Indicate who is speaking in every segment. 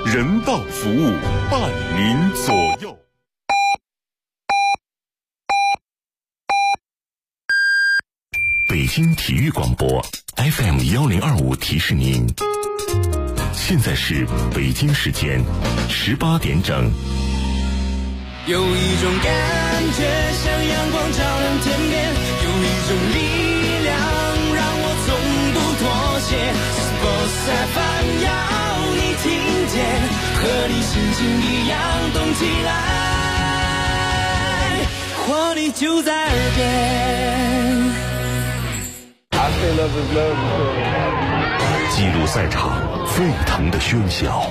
Speaker 1: 人道服务，伴您左右。北京体育广播 FM1025提示您，现在是北京时间18点整。
Speaker 2: 有一种感觉像阳光照亮天边，有一种力量让我从不妥协。Sports FM 要你听见，和你心情一样动起来，活力就在耳边。
Speaker 1: 记录赛场沸腾的喧嚣，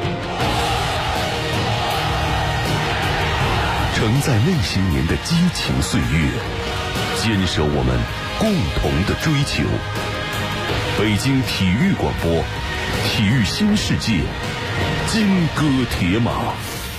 Speaker 1: 承载那些年的激情岁月，坚守我们共同的追求。北京体育广播，体育新世界，金戈铁马。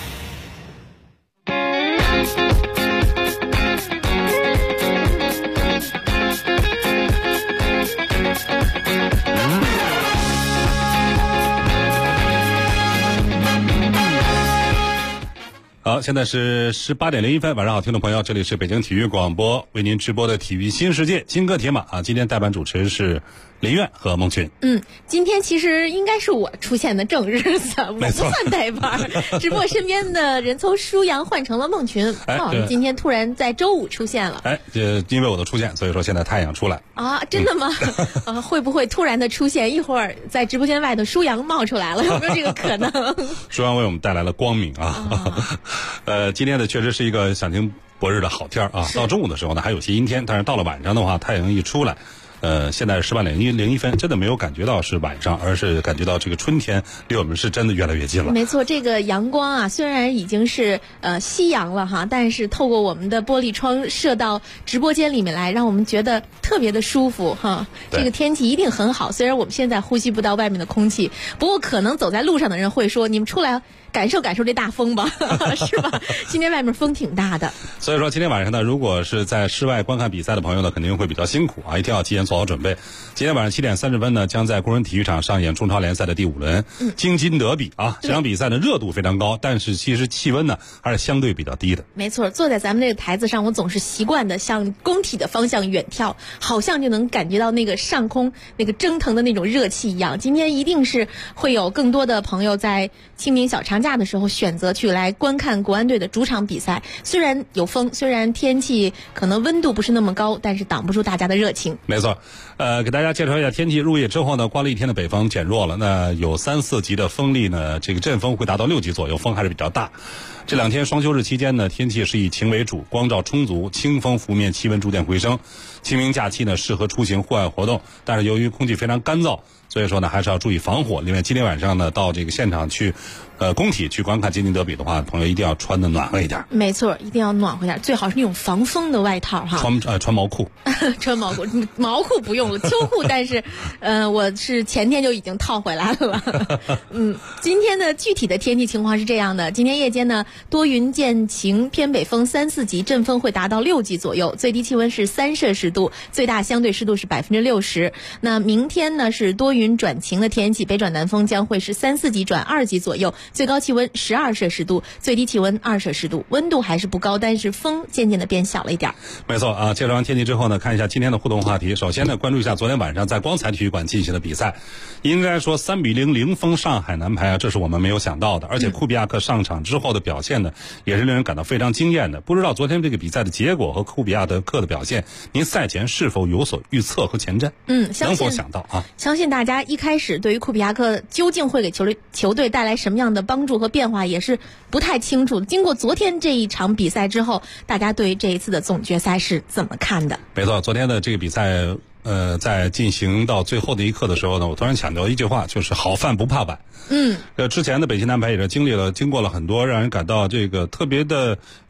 Speaker 1: 好，现在是18点01分，晚上好，听众朋友，这里是北京体育广播为您直播的体育新世界，金戈铁马啊。今天代班主持是林苑和孟群。
Speaker 3: 今天其实应该是我出现的正日子，我不算代班，只不过身边的人从舒阳换成了孟群。今天突然在周五出现了。
Speaker 1: 因为我的出现，所以说现在太阳出来
Speaker 3: 啊，真的吗？会不会突然的出现，一会儿在直播间外头舒阳冒出来了？有没有这个可能？
Speaker 1: 舒阳为我们带来了光明啊。今天的确实是一个响晴博日的好天啊。到中午的时候呢，还有些阴天，但是到了晚上的话，太阳一出来。现在是18点01分，真的没有感觉到是晚上，而是感觉到这个春天离我们是真的越来越近了。
Speaker 3: 没错，这个阳光啊，虽然已经是夕阳了哈，但是透过我们的玻璃窗射到直播间里面来，让我们觉得特别的舒服哈。这个天气一定很好，虽然我们现在呼吸不到外面的空气，不过可能走在路上的人会说，你们出来感受感受这大风吧，是吧？今天外面风挺大的。
Speaker 1: 所以说今天晚上呢，如果是在室外观看比赛的朋友呢，肯定会比较辛苦啊，一定要提前做好准备。今天晚上7点30分呢，将在工人体育场上演中超联赛的第5轮京津德比啊。这场比赛的热度非常高，但是其实气温呢还是相对比较低的。
Speaker 3: 没错，坐在咱们这个台子上，我总是习惯的向工体的方向远眺，好像就能感觉到那个上空那个蒸腾的那种热气一样。今天一定是会有更多的朋友在清明小长假的时候选择去来观看国安队的主场比赛。虽然有风，虽然天气可能温度不是那么高，但是挡不住大家的热情。
Speaker 1: 没错，给大家介绍一下天气。入夜之后呢，刮了一天的北风减弱了，那有3、4级的风力呢，这个阵风会达到6级左右，风还是比较大。这2天双休日期间呢，天气是以晴为主，光照充足，清风拂面，气温逐渐回升。清明假期呢，适合出行户外活动，但是由于空气非常干燥，所以说呢，还是要注意防火。另外，今天晚上呢，到这个现场去，工体去观看京津德比的话，朋友一定要穿的暖和一点。
Speaker 3: 没错，一定要暖和点，最好是那种防风的外套哈。
Speaker 1: 穿毛裤，
Speaker 3: 穿毛裤，毛裤不用了，秋裤。但是，我是前天就已经套回来了。今天的具体的天气情况是这样的：今天夜间呢，多云见晴，偏北风3、4级，阵风会达到6级左右，最低气温是3摄氏度，最大相对湿度是60%。那明天呢是多云转晴的天气，北转南风将会是3、4级转2级左右，最高气温12摄氏度，最低气温2摄氏度，温度还是不高，但是风渐渐的变小了一点。
Speaker 1: 没错啊，介绍完天气之后呢，看一下今天的互动话题。首先呢，关注一下昨天晚上在光彩体育馆进行的比赛，应该说3比0零封上海男排啊，这是我们没有想到的。而且库比亚克上场之后的表现呢，也是令人感到非常惊艳的。不知道昨天这个比赛的结果和库比亚克的表现，您赛前是否有所预测和前瞻？能否想到啊？
Speaker 3: 相信大家一开始对于库比亚克究竟会给球队带来什么样的帮助和变化也是不太清楚。经过昨天这一场比赛之后，大家对于这一次的总决赛是怎么看的？
Speaker 1: 没错，昨天的这个比赛在进行到最后的一刻的时候呢，我突然想到一句话，就是好饭不怕晚。之前的北京男排也是经过了很多让人感到这个特别的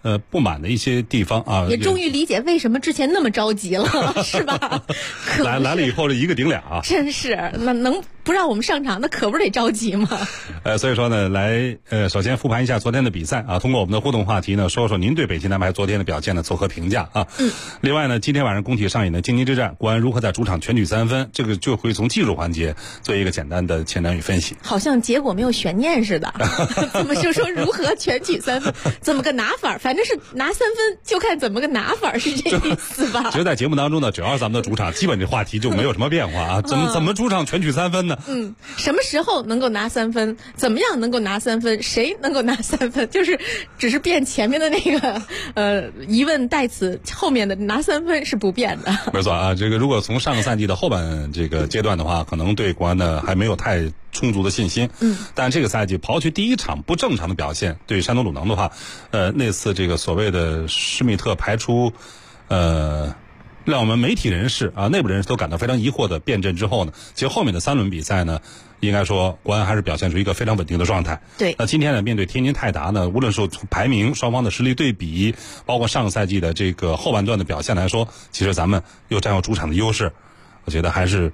Speaker 1: 不满的一些地方啊。
Speaker 3: 也终于理解为什么之前那么着急了，是吧？
Speaker 1: 来了以后这一个顶俩啊，
Speaker 3: 真是那能不让我们上场，那可不得着急吗？
Speaker 1: 所以说呢，首先复盘一下昨天的比赛啊，通过我们的互动话题呢，说说您对北京男排昨天的表现呢作何评价啊？另外呢，今天晚上工体上演的京津之战，国安如何在主场全取3分，这个就会从技术环节做一个简单的前瞻与分析。
Speaker 3: 好像结果没有悬念似的，怎么就说如何全取3分，怎么个拿法？反正是拿3分，就看怎么个拿法，是这意思吧？
Speaker 1: 其实，在节目当中呢，只要是咱们的主场，基本这话题就没有什么变化啊。怎么主场全取3分呢？
Speaker 3: 什么时候能够拿3分？怎么样能够拿3分？谁能够拿3分？就是只是变前面的那个疑问代词，后面的拿3分是不变的。
Speaker 1: 没错啊，这个如果从上个赛季的后半这个阶段的话，可能对国安呢还没有太充足的信心。但这个赛季刨去第一场不正常的表现，对山东鲁能的话，那次这个所谓的施密特排出，让我们媒体人士啊、内部人士都感到非常疑惑的辩证之后呢，其实后面的3轮比赛呢，应该说国安还是表现出一个非常稳定的状态。
Speaker 3: 对。
Speaker 1: 那今天呢，面对天津泰达呢，无论是从排名、双方的实力对比，包括上个赛季的这个后半段的表现来说，其实咱们又占有主场的优势，我觉得还是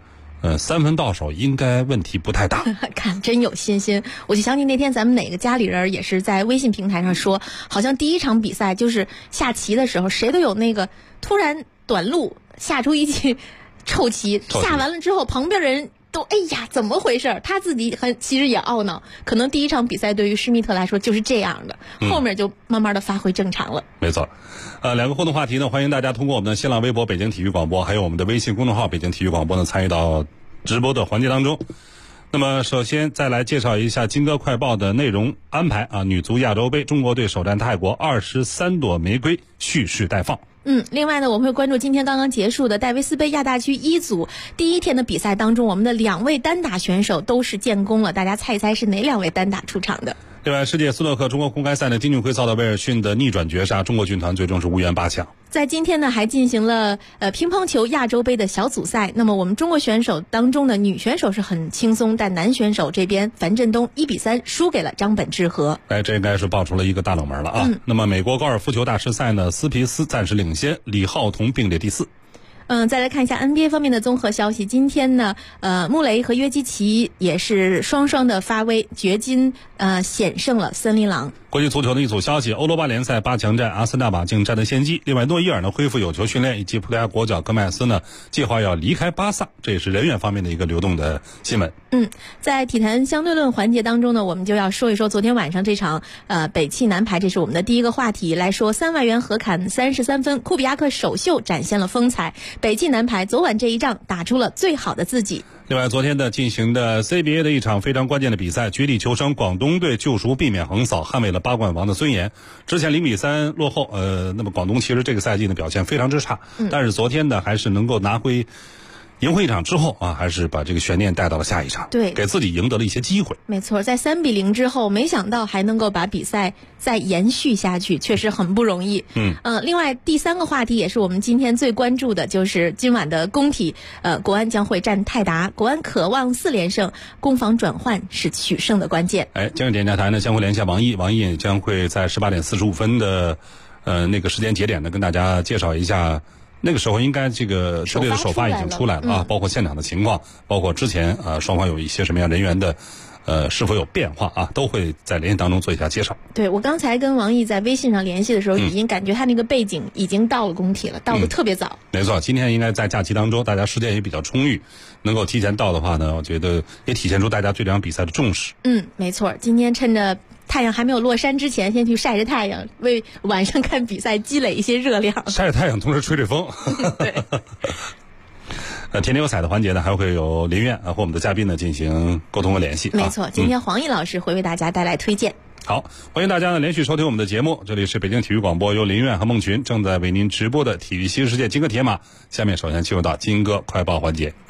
Speaker 1: 3分到手应该问题不太大。
Speaker 3: 看真有信心，我就想起那天咱们哪个家里人也是在微信平台上说，好像第一场比赛就是下棋的时候，谁都有那个突然短路下出一记臭棋，下完了之后旁边人都哎呀怎么回事，他自己其实也懊恼，可能第一场比赛对于施密特来说就是这样的，后面就慢慢的发挥正常了。
Speaker 1: 没错。两个互动话题呢，欢迎大家通过我们的新浪微博北京体育广播，还有我们的微信公众号北京体育广播呢，参与到直播的环节当中。那么首先再来介绍一下金歌快报的内容安排啊，女足亚洲杯中国队首战泰国，23朵玫瑰蓄势待放。
Speaker 3: 另外呢，我们会关注今天刚刚结束的戴维斯杯亚大区1组第一天的比赛当中，我们的2位单打选手都是建功了，大家猜一猜是哪2位单打出场的？
Speaker 1: 另外，世界斯诺克中国公开赛呢，丁俊晖遭到威尔逊的逆转绝杀，中国军团最终是无缘8强。
Speaker 3: 在今天呢，还进行了乒乓球亚洲杯的小组赛。那么我们中国选手当中的女选手是很轻松，但男选手这边樊振东1比3输给了张本智和。
Speaker 1: 这应该是爆出了一个大冷门了啊。那么美国高尔夫球大师赛呢，斯皮斯暂时领先，李浩彤并列第4。
Speaker 3: 再来看一下 NBA 方面的综合消息。今天呢，穆雷和约基奇也是双双的发威，掘金险胜了森林狼。
Speaker 1: 国际足球的一组消息，欧罗巴联赛8强战，阿森纳马竞占得先机。另外，诺伊尔呢恢复有球训练，以及葡萄牙国脚戈麦斯呢计划要离开巴萨，这也是人员方面的一个流动的新闻。
Speaker 3: 在体坛相对论环节当中呢，我们就要说一说昨天晚上这场北汽男排，这是我们的第一个话题来说。3万元合砍33分，库比亚克首秀展现了风采，北汽男排昨晚这一仗打出了最好的自己。
Speaker 1: 另外，昨天的进行的 CBA 的一场非常关键的比赛，绝地求生，广东队救赎避免横扫，捍卫了8冠王的尊严。之前0比3落后，那么广东其实这个赛季的表现非常之差，但是昨天呢还是能够赢回一场之后啊，还是把这个悬念带到了下一场，
Speaker 3: 对，
Speaker 1: 给自己赢得了一些机会。
Speaker 3: 没错，在3比0之后，没想到还能够把比赛再延续下去，确实很不容易。另外第3个话题也是我们今天最关注的，就是今晚的工体，国安将会战泰达，国安渴望4连胜，攻防转换是取胜的关键。
Speaker 1: 江浙电视台呢将会联系王毅也将会在18点45分的那个时间节点呢跟大家介绍一下。那个时候应该这个球队的首发已经出来了啊，包括现场的情况，包括之前双方有一些什么样人员的是否有变化啊，都会在联系当中做一下介绍。
Speaker 3: 对，我刚才跟王毅在微信上联系的时候，语音感觉他那个背景已经到了工体了，到的特别早。
Speaker 1: 没错，今天应该在假期当中，大家时间也比较充裕，能够提前到的话呢，我觉得也体现出大家对这场比赛的重视。
Speaker 3: 没错，今天趁着太阳还没有落山之前，先去晒晒太阳，为晚上看比赛积累一些热量。
Speaker 1: 晒晒太阳，同时吹吹风。
Speaker 3: 对。
Speaker 1: 天天有彩的环节呢，还会有林苑和我们的嘉宾呢进行沟通和联系。
Speaker 3: 没错，今天黄奕老师会为大家带来推荐。
Speaker 1: 好，欢迎大家呢连续收听我们的节目，这里是北京体育广播，由林苑和孟群正在为您直播的体育新世界金戈铁马。下面首先进入到金戈快报环节。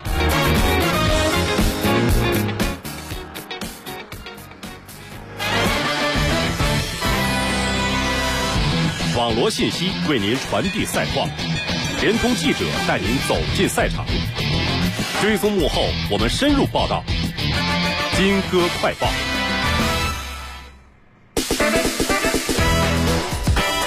Speaker 4: 网罗信息为您传递赛况，联通记者带您走进赛场，追踪幕后我们深入报道。金戈快报。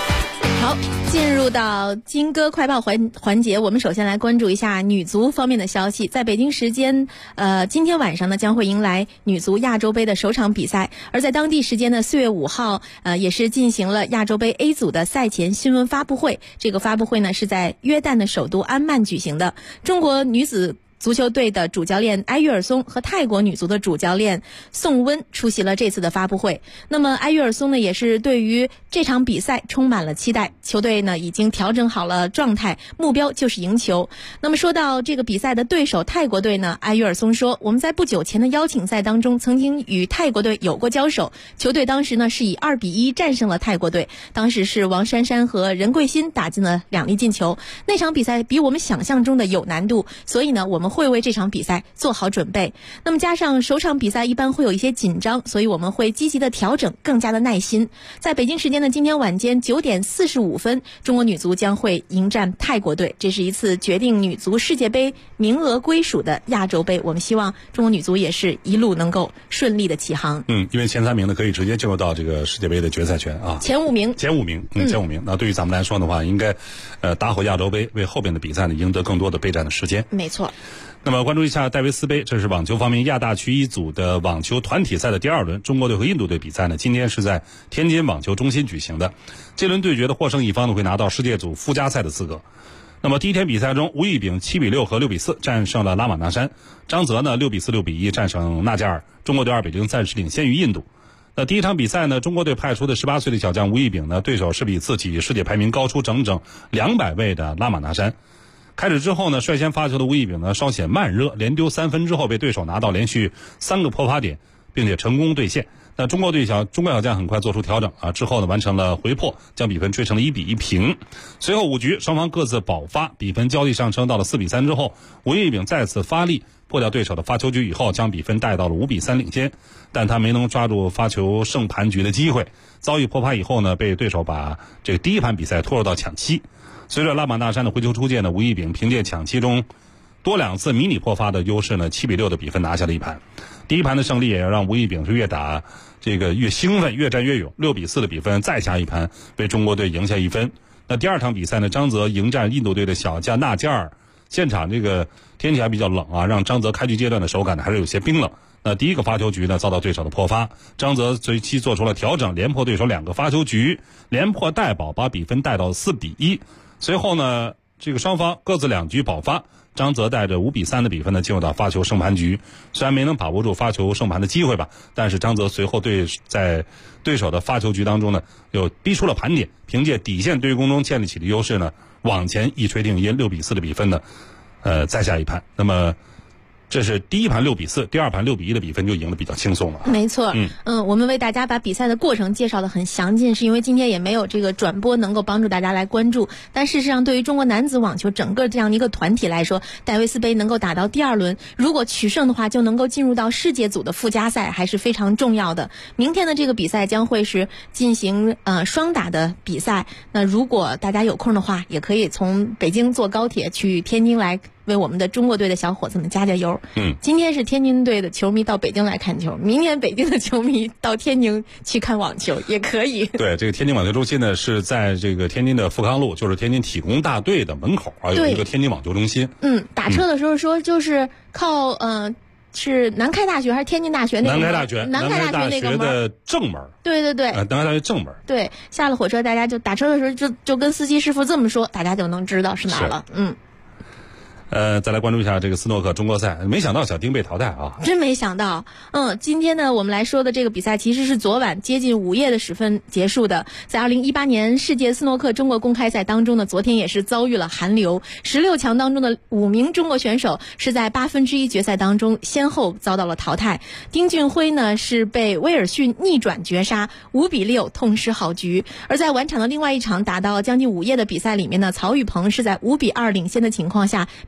Speaker 3: 好，进入到金歌快报环节，我们首先来关注一下女足方面的消息。在北京时间今天晚上呢，将会迎来女足亚洲杯的首场比赛，而在当地时间的4月5号也是进行了亚洲杯 A 组的赛前新闻发布会。这个发布会呢是在约旦的首都安曼举行的。中国女子足球队的主教练埃约尔松和泰国女足的主教练宋温出席了这次的发布会。那么埃约尔松呢也是对于这场比赛充满了期待，球队呢已经调整好了状态，目标就是赢球。那么说到这个比赛的对手泰国队呢，埃约尔松说，我们在不久前的邀请赛当中曾经与泰国队有过交手，球队当时呢是以2-1战胜了泰国队，当时是王珊珊和任桂欣打进了2粒进球。那场比赛比我们想象中的有难度，所以呢我们会为这场比赛做好准备。那么加上首场比赛一般会有一些紧张，所以我们会积极的调整，更加的耐心。在北京时间的今天晚间9点45分，中国女足将会迎战泰国队，这是一次决定女足世界杯名额归属的亚洲杯。我们希望中国女足也是一路能够顺利的起航。
Speaker 1: 因为前3名呢可以直接进入到这个世界杯的决赛圈啊。
Speaker 3: 前5名。
Speaker 1: 前5名。那对于咱们来说的话，应该打好亚洲杯，为后边的比赛呢赢得更多的备战的时间。
Speaker 3: 没错。
Speaker 1: 那么关注一下戴维斯杯，这是网球方面亚大区一组的网球团体赛的第2轮，中国队和印度队比赛呢，今天是在天津网球中心举行的。这轮对决的获胜一方呢会拿到世界组附加赛的资格。那么第一天比赛中，吴亦丙7-6和6-4战胜了拉玛那山，张泽呢6-4、6-1战胜纳加尔，中国队2比0暂时领先于印度。那第一场比赛呢，中国队派出的18岁的小将吴亦丙呢，对手是比自己世界排名高出整整200位的拉玛那山。开始之后呢，率先发球的吴亦丙呢稍显慢热，连丢3分之后被对手拿到连续3个破发点，并且成功兑现。那中国小将很快做出调整之后呢完成了回破，将比分追成了1-1平。随后5局双方各自保发，比分交替上升到了4-3之后，吴亦丙再次发力破掉对手的发球局以后，将比分带到了5-3领先，但他没能抓住发球胜盘局的机会，遭遇破发以后呢，被对手把这个第一盘比赛拖入到抢七。随着拉玛那山的回球出界呢，吴亦丙凭借抢七中多2次迷你破发的优势呢，7-6的比分拿下了一盘。第一盘的胜利也让吴亦丙是越打这个越兴奋，越战越勇，6-4的比分再下一盘，被中国队赢下1分。那第2场比赛呢，张泽迎战印度队的小将纳加尔，现场这个天气还比较冷让张泽开局阶段的手感呢还是有些冰冷。那第一个发球局呢遭到对手的破发，张泽随即做出了调整，连破对手2个发球局，连破带保，把比分带到4-1。随后呢，这个双方各自2局保发，张泽带着5-3的比分呢进入到发球胜盘局。虽然没能把握住发球胜盘的机会吧，但是张泽随后在对手的发球局当中呢又逼出了盘点，凭借底线对攻中建立起的优势呢往前一锤定音，6-4的比分呢再下一盘。那么这是第一盘6-4，第2盘6-1的比分就赢得比较轻松了。
Speaker 3: 没错，我们为大家把比赛的过程介绍得很详尽，是因为今天也没有这个转播能够帮助大家来关注。但事实上，对于中国男子网球整个这样的一个团体来说，戴维斯杯能够打到第2轮，如果取胜的话，就能够进入到世界组的附加赛，还是非常重要的。明天的这个比赛将会是进行双打的比赛。那如果大家有空的话，也可以从北京坐高铁去天津来为我们的中国队的小伙子们加油。今天是天津队的球迷到北京来看球，明天北京的球迷到天津去看网球也可以。
Speaker 1: 对，这个天津网球中心呢是在这个天津的富康路，就是天津体工大队的门口有一个天津网球中心。
Speaker 3: 打车的时候说就是靠是南开大学还是天津大学那个门？南开大学那个门
Speaker 1: 的正门。
Speaker 3: 对对对，
Speaker 1: 南开大学正门。
Speaker 3: 对，下了火车大家就打车的时候就跟司机师傅这么说，大家就能知道是哪儿了。
Speaker 1: 再来关注一下这个斯诺克中国赛，没想到小丁被淘汰啊！
Speaker 3: 真没想到。今天呢，我们来说的这个比赛其实是昨晚接近午夜的时分结束的。在2018年世界斯诺克中国公开赛当中呢，昨天也是遭遇了寒流，16强当中的5名中国选手是在1/8决赛当中先后遭到了淘汰。丁俊晖呢是被威尔逊逆转绝杀，5-6痛失好局。而在晚场的另外一场打到将近午夜的比赛里面呢，曹宇鹏是在5-2领先的情况下被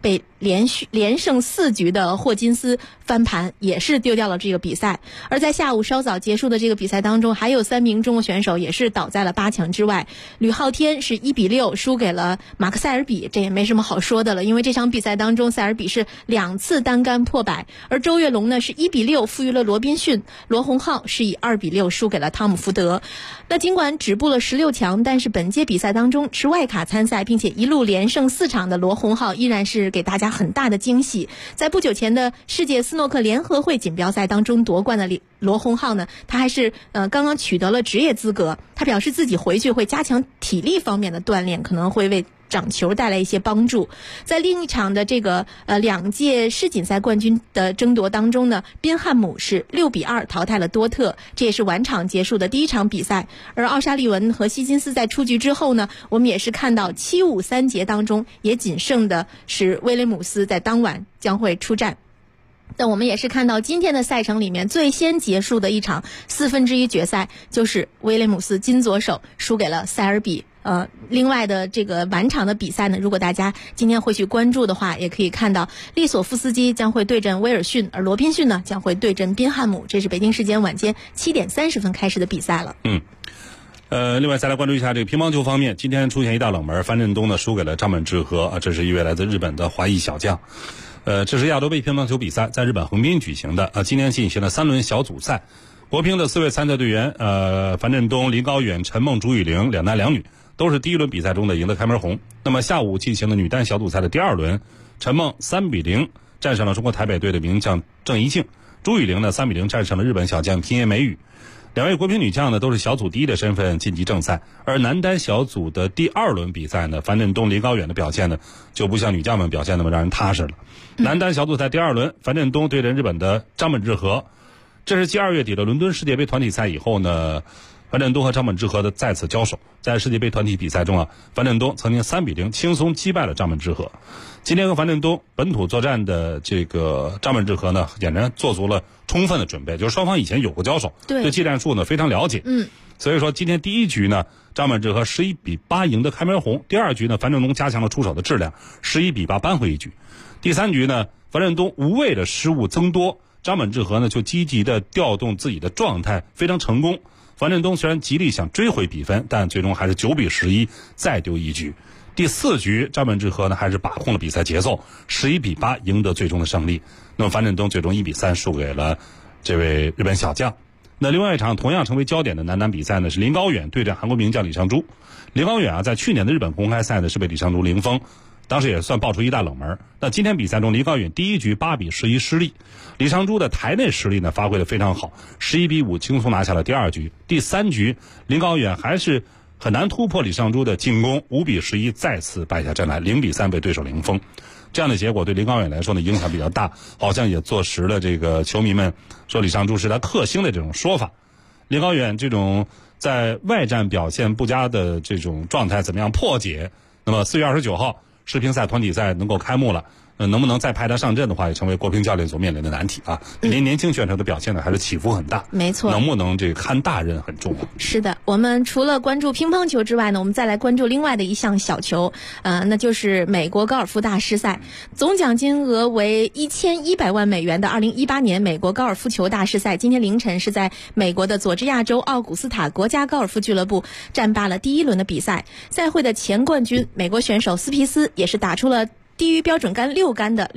Speaker 3: 连胜4局的霍金斯翻盘，也是丢掉了这个比赛。而在下午稍早结束的这个比赛当中，还有3名中国选手也是倒在了8强之外。吕昊天是1-6输给了马克塞尔比，这也没什么好说的了，因为这场比赛当中塞尔比是2次单杆破百。而周跃龙呢是1-6负于了罗宾逊，罗洪浩是以2-6输给了汤姆福德。那尽管止步了16强，但是本届比赛当中持外卡参赛并且一路连胜4场的罗洪浩依然是给大家很大的惊喜。在不久前的世界斯诺克联合会锦标赛当中夺冠的罗洪浩呢，他还是刚刚取得了职业资格。他表示自己回去会加强体力方面的锻炼，可能会为掌球带来一些帮助。在另一场的这个2届世锦赛冠军的争夺当中呢，宾汉姆是6-2淘汰了多特，这也是晚场结束的第一场比赛。而奥沙利文和希金斯在出局之后呢，我们也是看到7-5-3节当中也仅剩的是威廉姆斯在当晚将会出战。但我们也是看到今天的赛程里面最先结束的一场1/4决赛，就是威廉姆斯金左手输给了塞尔比。另外的这个晚场的比赛呢，如果大家今天会去关注的话，也可以看到利索夫斯基将会对阵威尔逊，而罗宾逊呢将会对阵宾汉姆。这是北京时间晚间7点30分开始的比赛了。
Speaker 1: 另外再来关注一下这个乒乓球方面，今天出现一大冷门，樊振东呢输给了张本智和，这是一位来自日本的华裔小将。这是亚洲杯乒乓球比赛在日本横滨举行的，今天进行了3轮小组赛。国乒的4位参赛队员，樊振东、林高远、陈梦、朱雨玲2男2女都是第一轮比赛中的赢得开门红。那么下午进行的女单小组赛的第2轮，陈梦3-0战胜了中国台北队的名将郑怡静，朱雨玲呢3-0战胜了日本小将平野美宇。2位国乒女将呢都是小组第一的身份晋级正赛。而男单小组的第2轮比赛呢，樊振东、林高远的表现呢就不像女将们表现那么让人踏实了。男单小组赛第2轮，樊振东对阵日本的张本智和，这是继2月底的伦敦世界杯团体赛以后呢，樊振东和张本智和的再次交手。在世界杯团体比赛中樊振东曾经3-0轻松击败了张本智和。今天和樊振东本土作战的这个张本智和呢，显然做足了充分的准备，就是双方以前有过交手，对技战术呢非常了解。所以说今天第1局呢，张本智和11-8赢得开门红。第2局呢，樊振东加强了出手的质量，11-8扳回1局。第3局呢，樊振东无谓的失误增多，张本智和呢就积极的调动自己的状态，非常成功。樊振东虽然极力想追回比分，但最终还是9-11再丢1局。第4局，张本智和呢还是把控了比赛节奏，11-8赢得最终的胜利。那么樊振东最终1-3输给了这位日本小将。那另外一场同样成为焦点的男单比赛呢，是林高远对阵韩国名将李尚洙。林高远在去年的日本公开赛呢是被李尚洙零封，当时也算爆出一大冷门。那今天比赛中，林高远第1局8-11失利，李尚洙的台内实力呢发挥得非常好，11-5轻松拿下了第2局。第3局，林高远还是很难突破李尚洙的进攻，5-11再次败下阵来，0-3被对手零封。这样的结果对林高远来说呢影响比较大，好像也坐实了这个球迷们说李尚洙是他克星的这种说法。林高远这种在外战表现不佳的这种状态怎么样破解？那么4月29号世乒赛团体赛能够开幕了，能不能再派他上阵的话，也成为国乒教练所面临的难题啊。年轻选手的表现呢还是起伏很大，
Speaker 3: 没错，
Speaker 1: 能不能这个看大任很重要。
Speaker 3: 是的，我们除了关注乒乓球之外呢，我们再来关注另外的一项小球，那就是美国高尔夫大师赛，总奖金额为$1100万的2018年美国高尔夫球大师赛，今天凌晨是在美国的佐治亚州奥古斯塔国家高尔夫俱乐部战罢了第1轮的比赛。赛会的前冠军美国选手斯皮斯也是打出了低于标准杆6杆的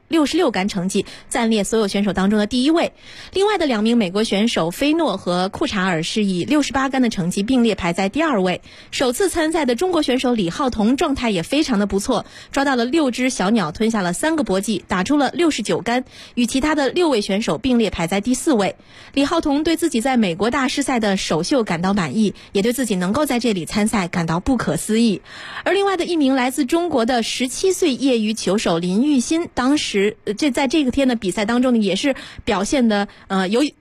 Speaker 3: 66杆成绩，暂列所有选手当中的第1位。另外的2名美国选手菲诺和库查尔是以68杆的成绩并列排在第2位。首次参赛的中国选手李浩彤状态也非常的不错，抓到了6只小鸟，吞下了3个搏击，打出了69杆，与其他的6位选手并列排在第4位。李浩彤对自己在美国大师赛的首秀感到满意，也对自己能够在这里参赛感到不可思议。而另外的1名来自中国的17岁业余球手林玉欣，当时在这个天的比赛当中呢，也是表现的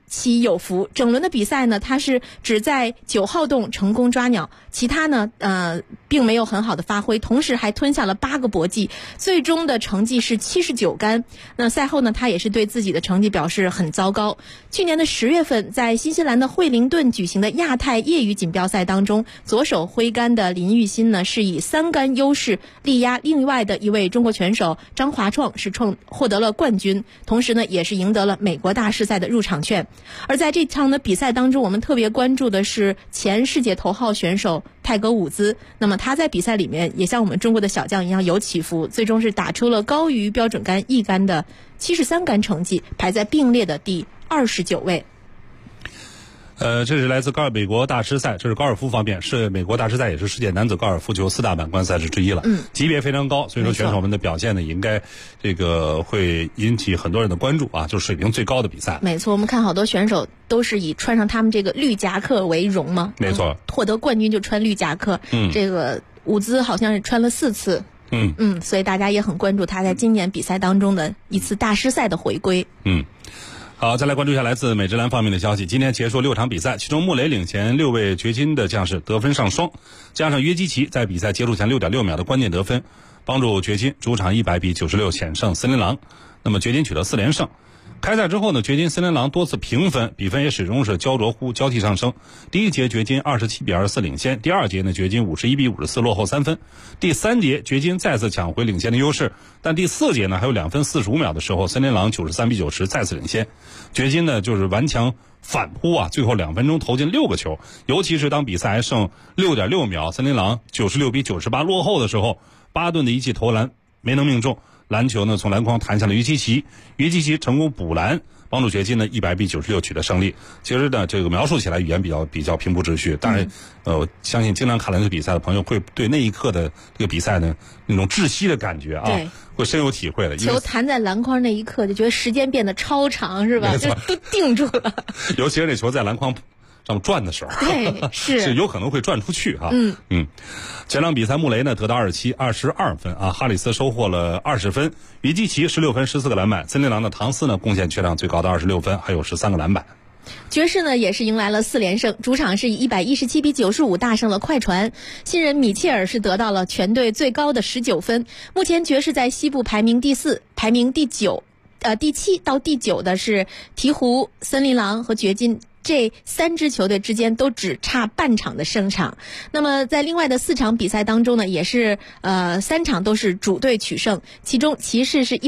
Speaker 3: 其有福。整轮的比赛呢，他是只在9号洞成功抓鸟，其他呢并没有很好的发挥，同时还吞下了8个搏击，最终的成绩是79杆。那赛后呢，他也是对自己的成绩表示很糟糕。去年的10月份，在新西兰的惠灵顿举行的亚太业余锦标赛当中，左手挥杆的林玉鑫呢是以3杆优势力压另外的一位中国拳手张华创，是获得了冠军，同时呢也是赢得了美国大师赛的入场券。而在这场的比赛当中，我们特别关注的是前世界头号选手泰格伍兹。那么他在比赛里面也像我们中国的小将一样有起伏，最终是打出了高于标准杆1杆的73杆成绩，排在并列的第29位。
Speaker 1: 这是来自美国大师赛，这是高尔夫方面，是美国大师赛也是世界男子高尔夫球4大满贯赛事之一了，级别非常高，所以说选手们的表现呢，应该这个会引起很多人的关注啊，就是水平最高的比赛。
Speaker 3: 没错，我们看好多选手都是以穿上他们这个绿夹克为荣嘛，
Speaker 1: 没错，
Speaker 3: 获得冠军就穿绿夹克，这个伍兹好像是穿了4次。所以大家也很关注他在今年比赛当中的一次大师赛的回归。
Speaker 1: 好，再来关注一下来自美职篮方面的消息。今天结束6场比赛，其中穆雷领衔6位掘金的将士得分上双，加上约基奇在比赛结束前6.6秒的关键得分，帮助掘金主场100-96险胜森林狼。那么掘金取得4连胜。开赛之后呢，掘金森林狼多次平分，比分也始终是焦灼乎交替上升。第一节掘金27-24领先，第二节呢掘金51-54落后3分，第三节掘金再次抢回领先的优势，但第四节呢还有2分45秒的时候，森林狼93-90再次领先。掘金呢就是顽强反扑啊，最后2分钟投进6个球，尤其是当比赛还剩6.6秒，森林狼96-98落后的时候，巴顿的一记投篮没能命中，篮球呢从篮筐弹向了约基奇成功补篮，帮助掘金呢100-96取得胜利。其实呢，这个描述起来语言比较平铺直叙，当然，我相信经常看篮球比赛的朋友会对那一刻的这个比赛呢那种窒息的感觉啊，会深有体会的。
Speaker 3: 球弹在篮筐那一刻，就觉得时间变得超长，是吧？就都定住了。
Speaker 1: 尤其是那球在篮筐上转的时候，
Speaker 3: 对，是
Speaker 1: 有可能会转出去哈。前场比赛穆雷呢得到22分啊，哈里斯收获了20分，约基奇16分14个篮板，森林狼的唐斯呢贡献全场最高的26分，还有13个篮板。
Speaker 3: 爵士呢也是迎来了4连胜，主场是以117-95大胜了快船，新人米切尔是得到了全队最高的19分。目前爵士在西部排名第4，排名第7到第9的是鹈鹕、森林狼和掘金。这3支球队之间都只差半场的胜场。那么在另外的4场比赛当中呢，也是3场都是主队取胜，其中骑士是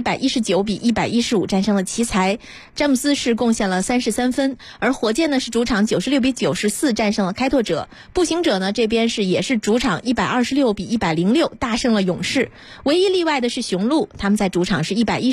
Speaker 3: 119-115战胜了奇才，詹姆斯是贡献了33分，而火箭呢是主场96-94战胜了开拓者，步行者呢这边也是主场126-106大胜了勇士，唯一例外的是雄鹿，他们在主场是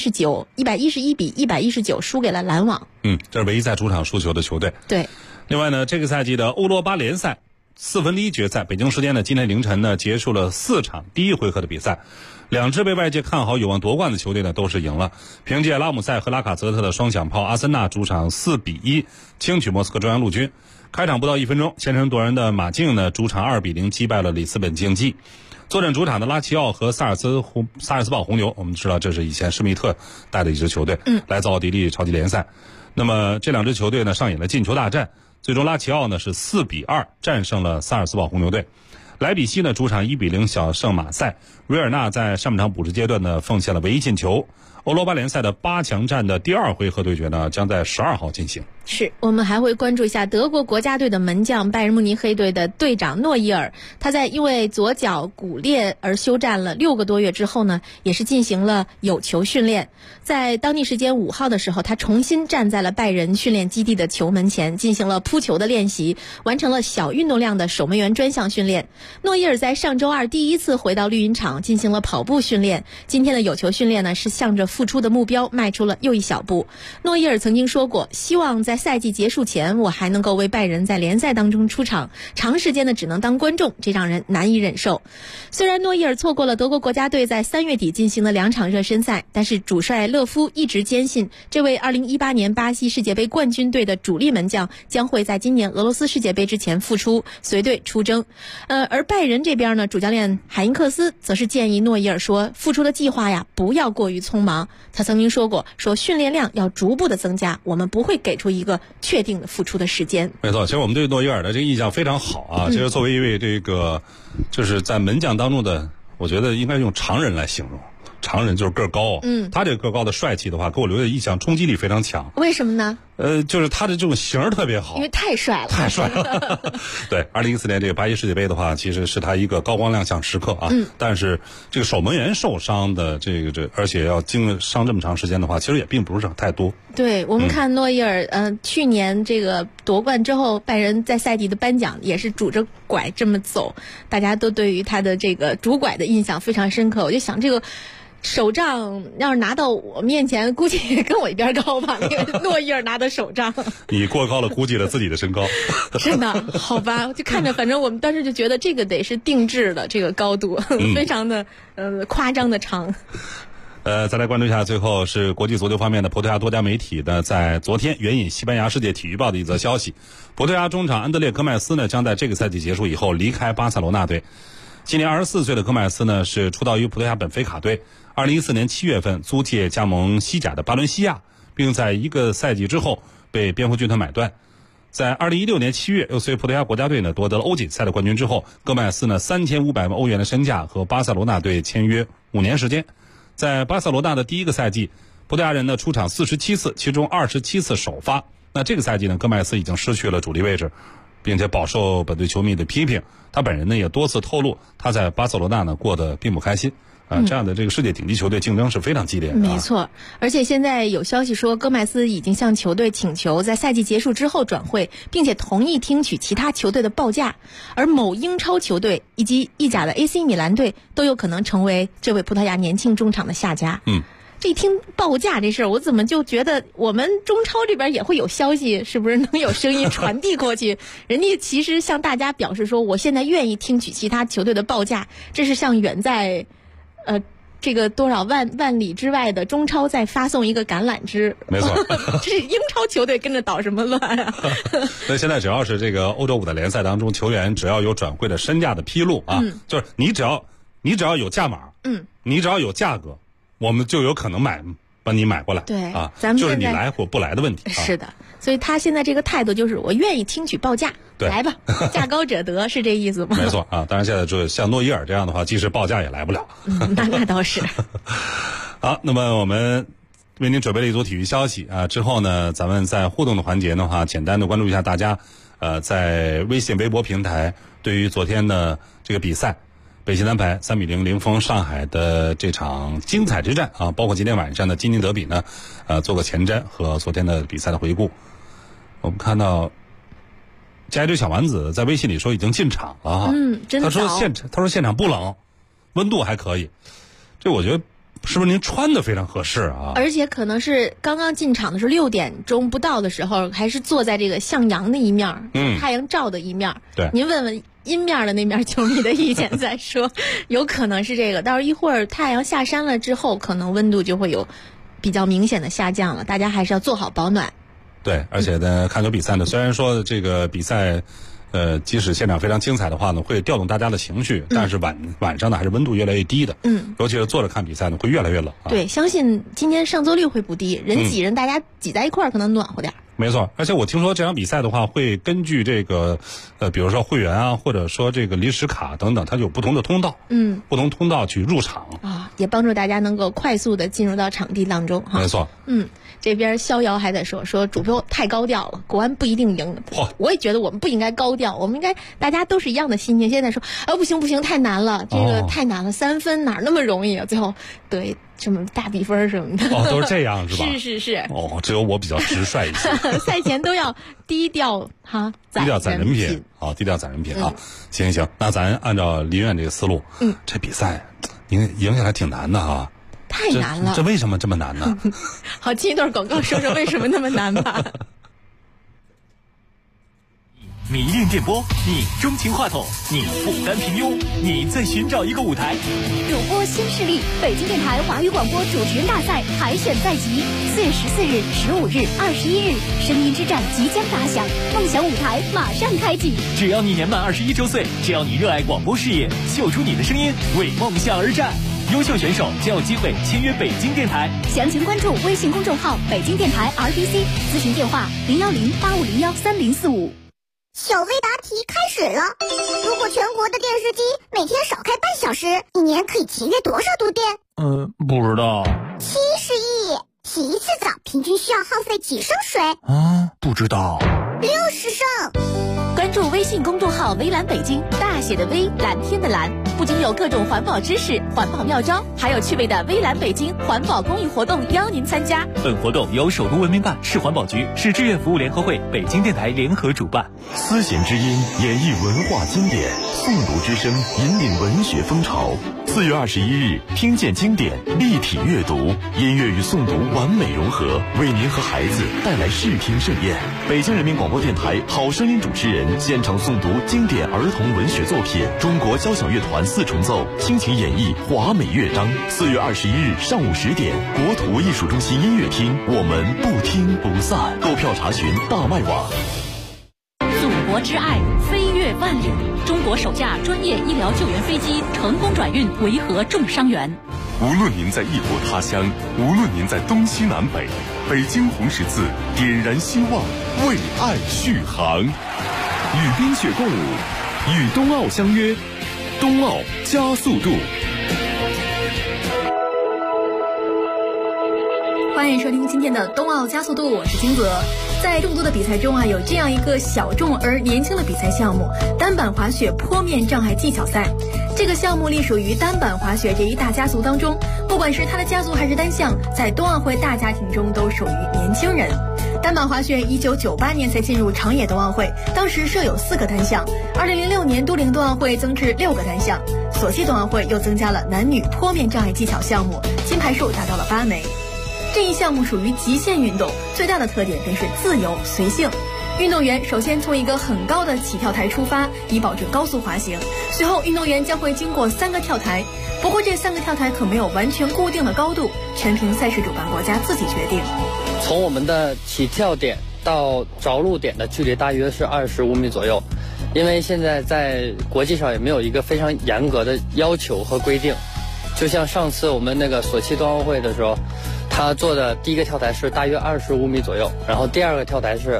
Speaker 3: 111-119输给了篮网。
Speaker 1: 这是唯一在主场输球的球队。
Speaker 3: 对，
Speaker 1: 另外呢，这个赛季的欧罗巴联赛4分之一决赛，北京时间呢今天凌晨呢结束了4场第一回合的比赛，2支被外界看好有望夺冠的球队呢都是赢了。凭借拉姆塞和拉卡泽特的双响炮，阿森纳主场4-1轻取莫斯科中央陆军。开场不到1分钟，先声夺人的马竞呢主场2-0击败了里斯本竞技。坐镇主场的拉齐奥和萨尔斯堡红牛，我们知道这是以前施密特带的一支球队，来自奥地利超级联赛。那么这2支球队呢上演了进球大战，最终拉齐奥呢是4-2战胜了萨尔斯堡红牛队。莱比锡呢主场1-0小胜马赛，维尔纳在上半场补时阶段呢奉献了唯一进球。欧罗巴联赛的8强战的第2回合对决呢将在12号进行。
Speaker 3: 是，我们还会关注一下德国国家队的门将拜仁慕尼黑队的队长诺伊尔，他在因为左脚骨裂而休战了6个多月之后呢，也是进行了有球训练。在当地时间5号的时候，他重新站在了拜仁训练基地的球门前，进行了扑球的练习，完成了小运动量的守门员专项训练。诺伊尔在上周2第一次回到绿茵场进行了跑步训练，今天的有球训练呢是向着复出的目标迈出了又一小步。诺伊尔曾经说过，希望在赛季结束前我还能够为拜仁在联赛当中出场，长时间的只能当观众，这让人难以忍受。虽然诺伊尔错过了德国国家队在3月底进行的2场热身赛，但是主帅勒夫一直坚信这位2018年巴西世界杯冠军队的主力门将将会在今年俄罗斯世界杯之前复出，随队出征。而拜仁这边呢，主教练海因克斯则是建议诺伊尔说，复出的计划呀不要过于匆忙， 呢，他曾经说过，说训练量要逐步的增加，我们不会给出一个确定的付出的时间。
Speaker 1: 没错，其实我们对诺伊尔的这个印象非常好啊。其实作为一位这个就是在门将当中的，我觉得应该用常人来形容。常人就是个儿高，他这个个儿高的帅气的话，给我留的印象冲击力非常强。
Speaker 3: 为什么呢？
Speaker 1: 就是他的这种型儿特别好，
Speaker 3: 因为太帅了，
Speaker 1: 太帅了。对，2014年这个巴西世界杯的话，其实是他一个高光亮相时刻啊。但是这个守门员受伤的而且要经伤这么长时间的话，其实也并不是太多。
Speaker 3: 对，我们看诺伊尔，去年这个夺冠之后，拜仁在赛季的颁奖也是拄着拐这么走，大家都对于他的这个拄拐的印象非常深刻。我就想这个。手杖要是拿到我面前，估计也跟我一边高吧。那个诺伊尔拿的手杖，
Speaker 1: 你过高了估计了自己的身高。
Speaker 3: 真的？好吧，就看着，反正我们当时就觉得这个得是定制的，这个高度非常的夸张的长。
Speaker 1: 再来关注一下，最后是国际足球方面的葡萄牙多家媒体呢，在昨天援引西班牙世界体育报的一则消息，葡萄牙中场安德烈戈麦斯呢将在这个赛季结束以后离开巴塞罗那队。今年24岁的戈麦斯呢是出道于葡萄牙本菲卡队，2014年7月份租借加盟西甲的巴伦西亚，并在一个赛季之后被蝙蝠军团买断。在2016年7月又随葡萄牙国家队呢夺得了欧锦赛的冠军之后，戈麦斯呢3500万欧元的身价和巴塞罗那队签约5年时间。在巴塞罗那的第一个赛季，葡萄牙人呢出场47次，其中27次首发。那这个赛季呢，戈麦斯已经失去了主力位置，并且饱受本队球迷的批评。他本人呢也多次透露，他在巴塞罗那呢过得并不开心。这样的这个世界顶级球队竞争是非常激烈的。
Speaker 3: 没错，而且现在有消息说，戈麦斯已经向球队请求在赛季结束之后转会，并且同意听取其他球队的报价，而某英超球队以及意甲的 AC 米兰队都有可能成为这位葡萄牙年轻中场的下家。这一听报价这事儿，我怎么就觉得我们中超这边也会有消息，是不是能有声音传递过去？人家其实向大家表示说，我现在愿意听取其他球队的报价，这是向远在这个多少万里之外的中超在发送一个橄榄枝。
Speaker 1: 没错，
Speaker 3: 这是英超球队跟着捣什么乱啊？
Speaker 1: 那现在只要是这个欧洲5大联赛当中，球员只要有转会的身价的披露啊，就是你只要有价码，你只要有价格，我们就有可能把你买过来。
Speaker 3: 对
Speaker 1: 啊，
Speaker 3: 咱们
Speaker 1: 就是你来或不来的问题。
Speaker 3: 是的，所以他现在这个态度就是我愿意听取报价，来吧，价高者得，是这意思吗？
Speaker 1: 没错啊，当然现在就像诺伊尔这样的话，即使报价也来不了。
Speaker 3: 那倒是。
Speaker 1: 好，那么我们为您准备了一组体育消息啊，之后呢，咱们在互动的环节的话，简单的关注一下大家在微信、微博平台对于昨天的这个比赛。北京单排3-0零封上海的这场精彩之战啊，包括今天晚上的京津德比呢，做个前瞻和昨天的比赛的回顾。我们看到家队小丸子在微信里说已经进场了哈，
Speaker 3: 真的。他
Speaker 1: 说现场不冷，温度还可以。这我觉得是不是您穿的非常合适啊？
Speaker 3: 而且可能是刚刚进场的时候6点钟不到的时候，还是坐在这个向阳的一面，太阳照的一面。
Speaker 1: 对，
Speaker 3: 您问问阴面的那面球迷的意见再说，有可能是这个。到时候一会儿太阳下山了之后，可能温度就会有比较明显的下降了，大家还是要做好保暖。
Speaker 1: 对，而且呢，看球比赛呢，虽然说这个比赛即使现场非常精彩的话呢，会调动大家的情绪，但是晚上呢还是温度越来越低的。尤其是坐着看比赛呢，会越来越冷。
Speaker 3: 对，相信今天上座率会不低，人挤人，大家挤在一块儿可能暖和点。
Speaker 1: 没错，而且我听说这场比赛的话，会根据这个比如说会员啊，或者说这个临时卡等等，它有不同的通道，不同通道去入场
Speaker 3: 啊，也帮助大家能够快速的进入到场地当中哈。
Speaker 1: 没错，
Speaker 3: 这边逍遥还在说主播太高调了，国安不一定赢。我也觉得我们不应该高调，我们应该大家都是一样的心情。现在说不行，太难了，这个太难了，3分哪那么容易啊？最后对什么大比分什么的。
Speaker 1: 都是这样是吧？
Speaker 3: 是。
Speaker 1: 只有我比较直率一些。
Speaker 3: 赛前都要低调哈，
Speaker 1: 低调攒人品。好，低调攒人品啊。行，那咱按照林院这个思路，这比赛赢下来挺难的哈。
Speaker 3: 太难了，
Speaker 1: 这为什么这么难呢？
Speaker 3: 好，进一段广告说说为什么那么难吧。
Speaker 5: 你应电波，你钟情话筒，你不甘平庸，你在寻找一个舞台。
Speaker 6: 主播新势力，北京电台华语广播主持人大赛海选在即，4月14日、15日、21日，声音之战即将打响，梦想舞台马上开启。
Speaker 5: 只要你年满21周岁，只要你热爱广播事业，秀出你的声音，为梦想而战。 优秀选手就有机会签约北京电台。
Speaker 6: 详情关注微信公众号北京电台 RTC， 咨询电话010-8501-3045。
Speaker 7: 小微答题开始了。如果全国的电视机每天少开半小时，一年可以节约多少度电？
Speaker 5: 不知道。
Speaker 7: 70亿。洗一次澡平均需要耗费几升水？
Speaker 5: 不知道。
Speaker 7: 60升。
Speaker 6: 关注微信公众号微蓝北京，大写的微，蓝天的蓝，不仅有各种环保知识、环保妙招，还有趣味的微蓝北京环保公益活动邀您参加。
Speaker 5: 本活动由首都文明办、市环保局、市志愿服务联合会、北京电台联合主办。
Speaker 8: 丝弦之音演绎文化经典，诵读之声引领文学风潮。4月21日，听见经典，立体阅读，音乐与诵读完美融合，为您和孩子带来视听盛宴。北京人民广播电台好声音主持人现场诵读经典儿童文学作品，中国交响乐团4重奏倾情演绎华美乐章。4月21日上午10点，国土艺术中心音乐厅，我们不听不散。购票查询大麦网。
Speaker 6: 祖国之爱飞越万里，中国首架专业医疗救援飞机成功转运维和重伤员。
Speaker 9: 无论您在异国他乡，无论您在东西南北，北京红十字点燃希望，为爱续航。与冰雪共舞，与冬奥相约，冬奥加速度。
Speaker 3: 欢迎收听今天的冬奥加速度，我是金泽。在众多的比赛中有这样一个小众而年轻的比赛项目——单板滑雪坡面障碍技巧赛。这个项目隶属于单板滑雪这一大家族当中，不管是它的家族还是单项，在冬奥会大家庭中都属于年轻人。单板滑雪1998年才进入长野冬奥会，当时设有4个单项。2006年都灵冬奥会增至6个单项，索契冬奥会又增加了男女坡面障碍技巧项目，金牌数达到了8枚。这一项目属于极限运动，最大的特点便是自由随性。运动员首先从一个很高的起跳台出发，以保证高速滑行。随后运动员将会经过3个跳台，不过这3个跳台可没有完全固定的高度，全凭赛事主办国家自己决定。
Speaker 10: 从我们的起跳点到着陆点的距离大约是25米左右，因为现在在国际上也没有一个非常严格的要求和规定。就像上次我们那个索契冬奥会的时候，他做的第一个跳台是大约25米左右，然后第2个跳台是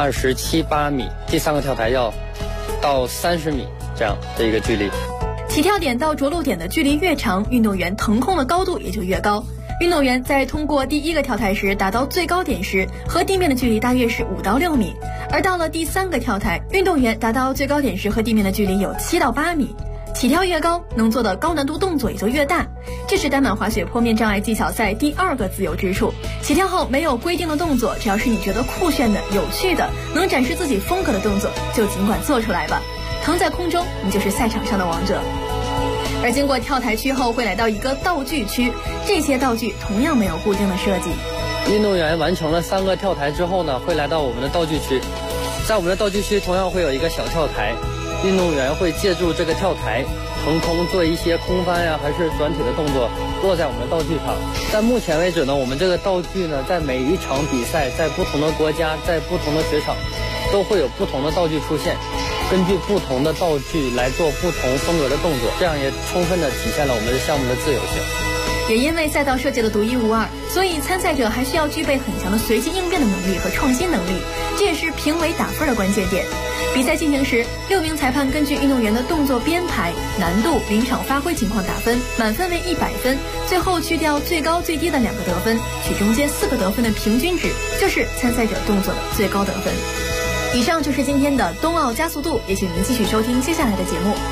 Speaker 10: 27、8米，第3个跳台要到30米这样的一个距离。
Speaker 3: 起跳点到着陆点的距离越长，运动员腾空的高度也就越高。运动员在通过第1个跳台时达到最高点时，和地面的距离大约是5到6米，而到了第3个跳台，运动员达到最高点时和地面的距离有7到8米。起跳越高，能做的高难度动作也就越大，这是单板滑雪坡面障碍技巧赛第2个自由之处。起跳后没有规定的动作，只要是你觉得酷炫的、有趣的、能展示自己风格的动作，就尽管做出来吧。腾在空中，你就是赛场上的王者。而经过跳台区后，会来到一个道具区，这些道具同样没有固定的设计。
Speaker 10: 运动员完成了3个跳台之后呢，会来到我们的道具区，在我们的道具区同样会有一个小跳台。运动员会借助这个跳台腾空做一些空翻呀，还是转体的动作，落在我们的道具上。在目前为止呢，我们这个道具呢，在每一场比赛，在不同的国家，在不同的雪场，都会有不同的道具出现，根据不同的道具来做不同风格的动作，这样也充分的体现了我们的项目的自由性。
Speaker 3: 也因为赛道设计的独一无二，所以参赛者还需要具备很强的随机应变的能力和创新能力，这也是评委打分的关键点。比赛进行时，6名裁判根据运动员的动作编排、难度、临场发挥情况打分，满分为100分，最后去掉最高最低的2个得分，取中间4个得分的平均值，就是参赛者动作的最高得分。以上就是今天的冬奥加速度，也请您继续收听接下来的节目。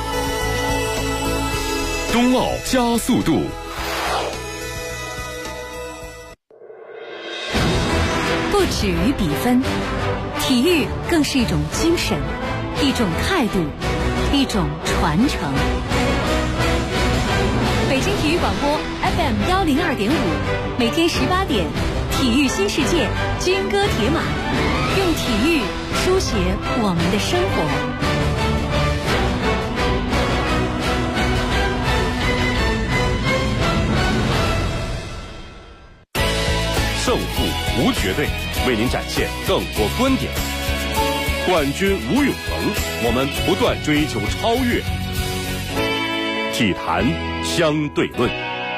Speaker 9: 冬奥加速度。
Speaker 6: 不止于比分，体育更是一种精神，一种态度，一种传承。北京体育广播 FM 102.5，每天18点，体育新世界，军歌铁马，用体育书写我们的生活。
Speaker 4: 胜负无绝对，为您展现更多观点。冠军无永恒，我们不断追求超越。体坛相对论。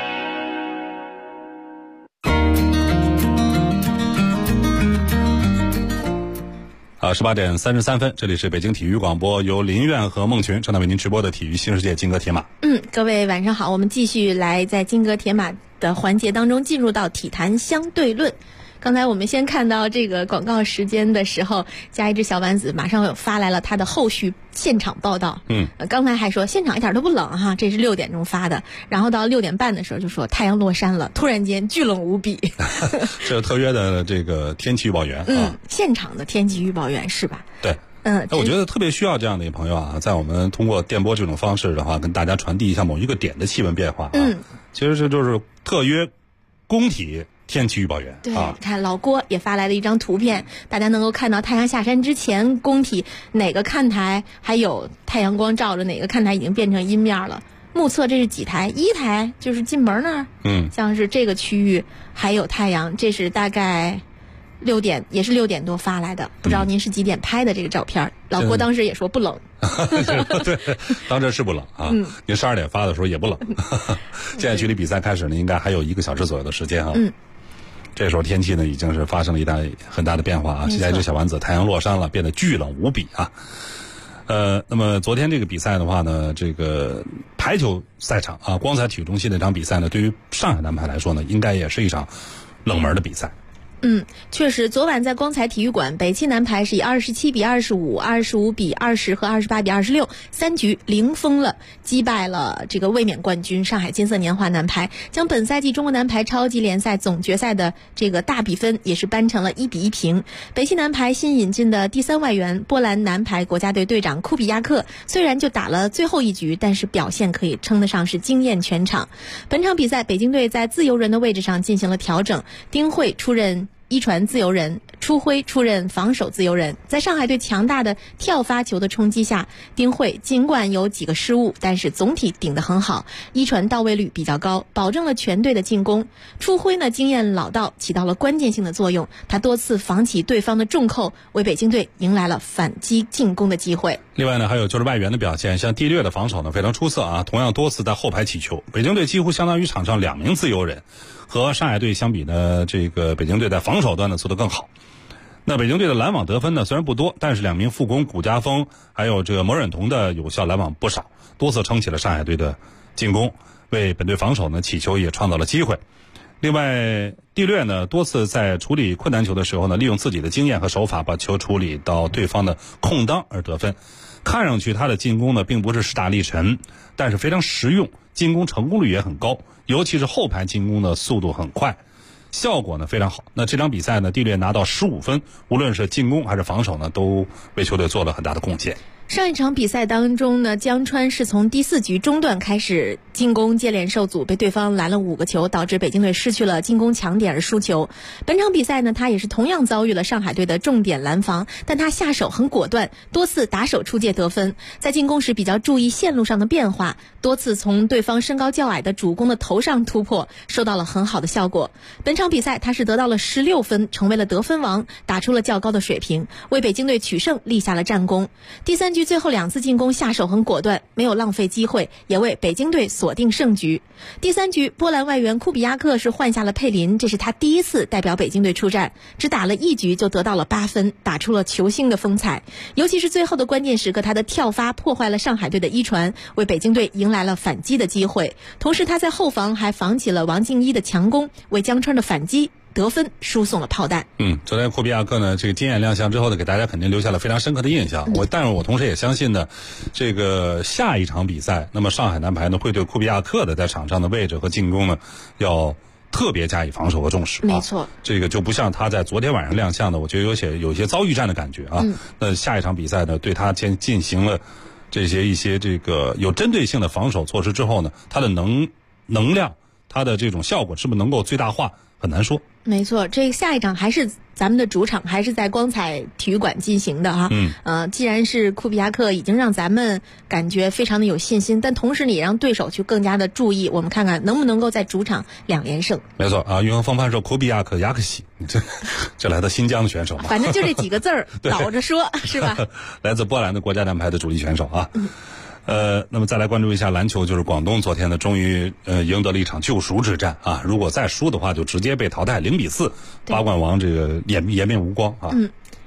Speaker 1: 18点33分，这里是北京体育广播，由林苑和孟群正在为您直播的体育新世界金戈铁马。
Speaker 3: 各位晚上好，我们继续来在金戈铁马的环节当中进入到体坛相对论。刚才我们先看到这个广告时间的时候，加一只小丸子马上有发来了他的后续现场报道。刚才还说现场一点都不冷哈，这是6点钟发的，然后到6点半的时候就说太阳落山了，突然间巨冷无比。
Speaker 1: 这是特约的这个天气预报员
Speaker 3: 现场的天气预报员是吧？
Speaker 1: 对。我觉得特别需要这样的一个朋友啊，在我们通过电波这种方式的话，跟大家传递一下某一个点的气温变化其实这就是特约工体天气预报员。
Speaker 3: 对，看老郭也发来了一张图片，大家能够看到太阳下山之前工体哪个看台还有太阳光照着，哪个看台已经变成阴面了。目测这是几台？1台就是进门那儿，像是这个区域还有太阳，这是大概6点，也是6点多发来的，不知道您是几点拍的这个照片？老郭当时也说不冷。
Speaker 1: 对，当时是不冷啊。您12点发的时候也不冷。现在距离比赛开始呢，应该还有1个小时左右的时间啊。这时候天气呢已经是发生了很大的变化啊。现在这小丸子太阳落山了，变得巨冷无比啊。那么昨天这个比赛的话呢，这个排球赛场啊，光彩体育中心那场比赛呢，对于上海男排来说呢，应该也是一场冷门的比赛。
Speaker 3: 确实，昨晚在光彩体育馆，北汽男排是以27比25、25比20和28比26 3局零封了，击败了这个卫冕冠军上海金色年华男排，将本赛季中国男排超级联赛总决赛的这个大比分也是扳成了1比1平。北汽男排新引进的第3外援波兰男排国家队队长库比亚克，虽然就打了最后1局，但是表现可以称得上是惊艳全场。本场比赛，北京队在自由人的位置上进行了调整，丁慧出任一传自由人，初辉出任防守自由人。在上海队强大的跳发球的冲击下，丁慧尽管有几个失误，但是总体顶得很好，一传到位率比较高，保证了全队的进攻。初辉呢，经验老道，起到了关键性的作用，他多次防起对方的重扣，为北京队迎来了反击进攻的机会。
Speaker 1: 另外呢，还有就是外援的表现，像蒂略的防守呢非常出色啊，同样多次在后排起球，北京队几乎相当于场上2名自由人。和上海队相比呢，这个北京队在防守端呢做得更好。那北京队的拦网得分呢虽然不多，但是2名副攻古家峰还有这个摩忍童的有效拦网不少，多次撑起了上海队的进攻，为本队防守呢起球也创造了机会。另外，蒂略呢多次在处理困难球的时候呢，利用自己的经验和手法把球处理到对方的空当而得分。看上去他的进攻呢并不是势大力沉，但是非常实用，进攻成功率也很高，尤其是后排进攻的速度很快，效果呢非常好。那这场比赛呢，蒂略拿到15分，无论是进攻还是防守呢，都为球队做了很大的贡献。
Speaker 3: 上一场比赛当中呢，江川是从第4局中段开始进攻接连受阻，被对方拦了5个球，导致北京队失去了进攻强点而输球。本场比赛呢，他也是同样遭遇了上海队的重点拦防，但他下手很果断，多次打手出界得分，在进攻时比较注意线路上的变化，多次从对方身高较矮的主攻的头上突破，收到了很好的效果。本场比赛他是得到了16分，成为了得分王，打出了较高的水平，为北京队取胜立下了战功。第3局最后2次进攻下手很果断，没有浪费机会，也为北京队锁定胜局。第3局，波兰外援库比亚克是换下了佩林，这是他第1次代表北京队出战，只打了1局就得到了8分，打出了球星的风采。尤其是最后的关键时刻，他的跳发破坏了上海队的一传，为北京队迎来了反击的机会。同时他在后防还防起了王敬一的强攻，为江川的反击得分输送了炮弹。
Speaker 1: 昨天库比亚克呢，这个惊艳亮相之后呢，给大家肯定留下了非常深刻的印象。但是我同时也相信呢，这个下一场比赛，那么上海男排呢会对库比亚克的在场上的位置和进攻呢，要特别加以防守和重视。
Speaker 3: 没错，
Speaker 1: 这个就不像他在昨天晚上亮相的，我觉得有些遭遇战的感觉啊。那下一场比赛呢，对他进行了一些这个有针对性的防守措施之后呢，他的能量，他的这种效果是不是能够最大化，很难说。
Speaker 3: 没错，这个下一场还是咱们的主场，还是在光彩体育馆进行的哈。既然是库比亚克已经让咱们感觉非常的有信心，但同时你也让对手去更加的注意，我们看看能不能够在主场2连胜。
Speaker 1: 没错啊，运河风帆说库比亚克亚克西，这来自新疆的选手嘛，
Speaker 3: 反正就这几个字儿倒着说是吧？
Speaker 1: 来自波兰的国家男排的主力选手啊。那么再来关注一下篮球，就是广东昨天呢终于赢得了一场救赎之战啊！如果再输的话，就直接被淘汰0比4，八冠王这个颜面无光啊。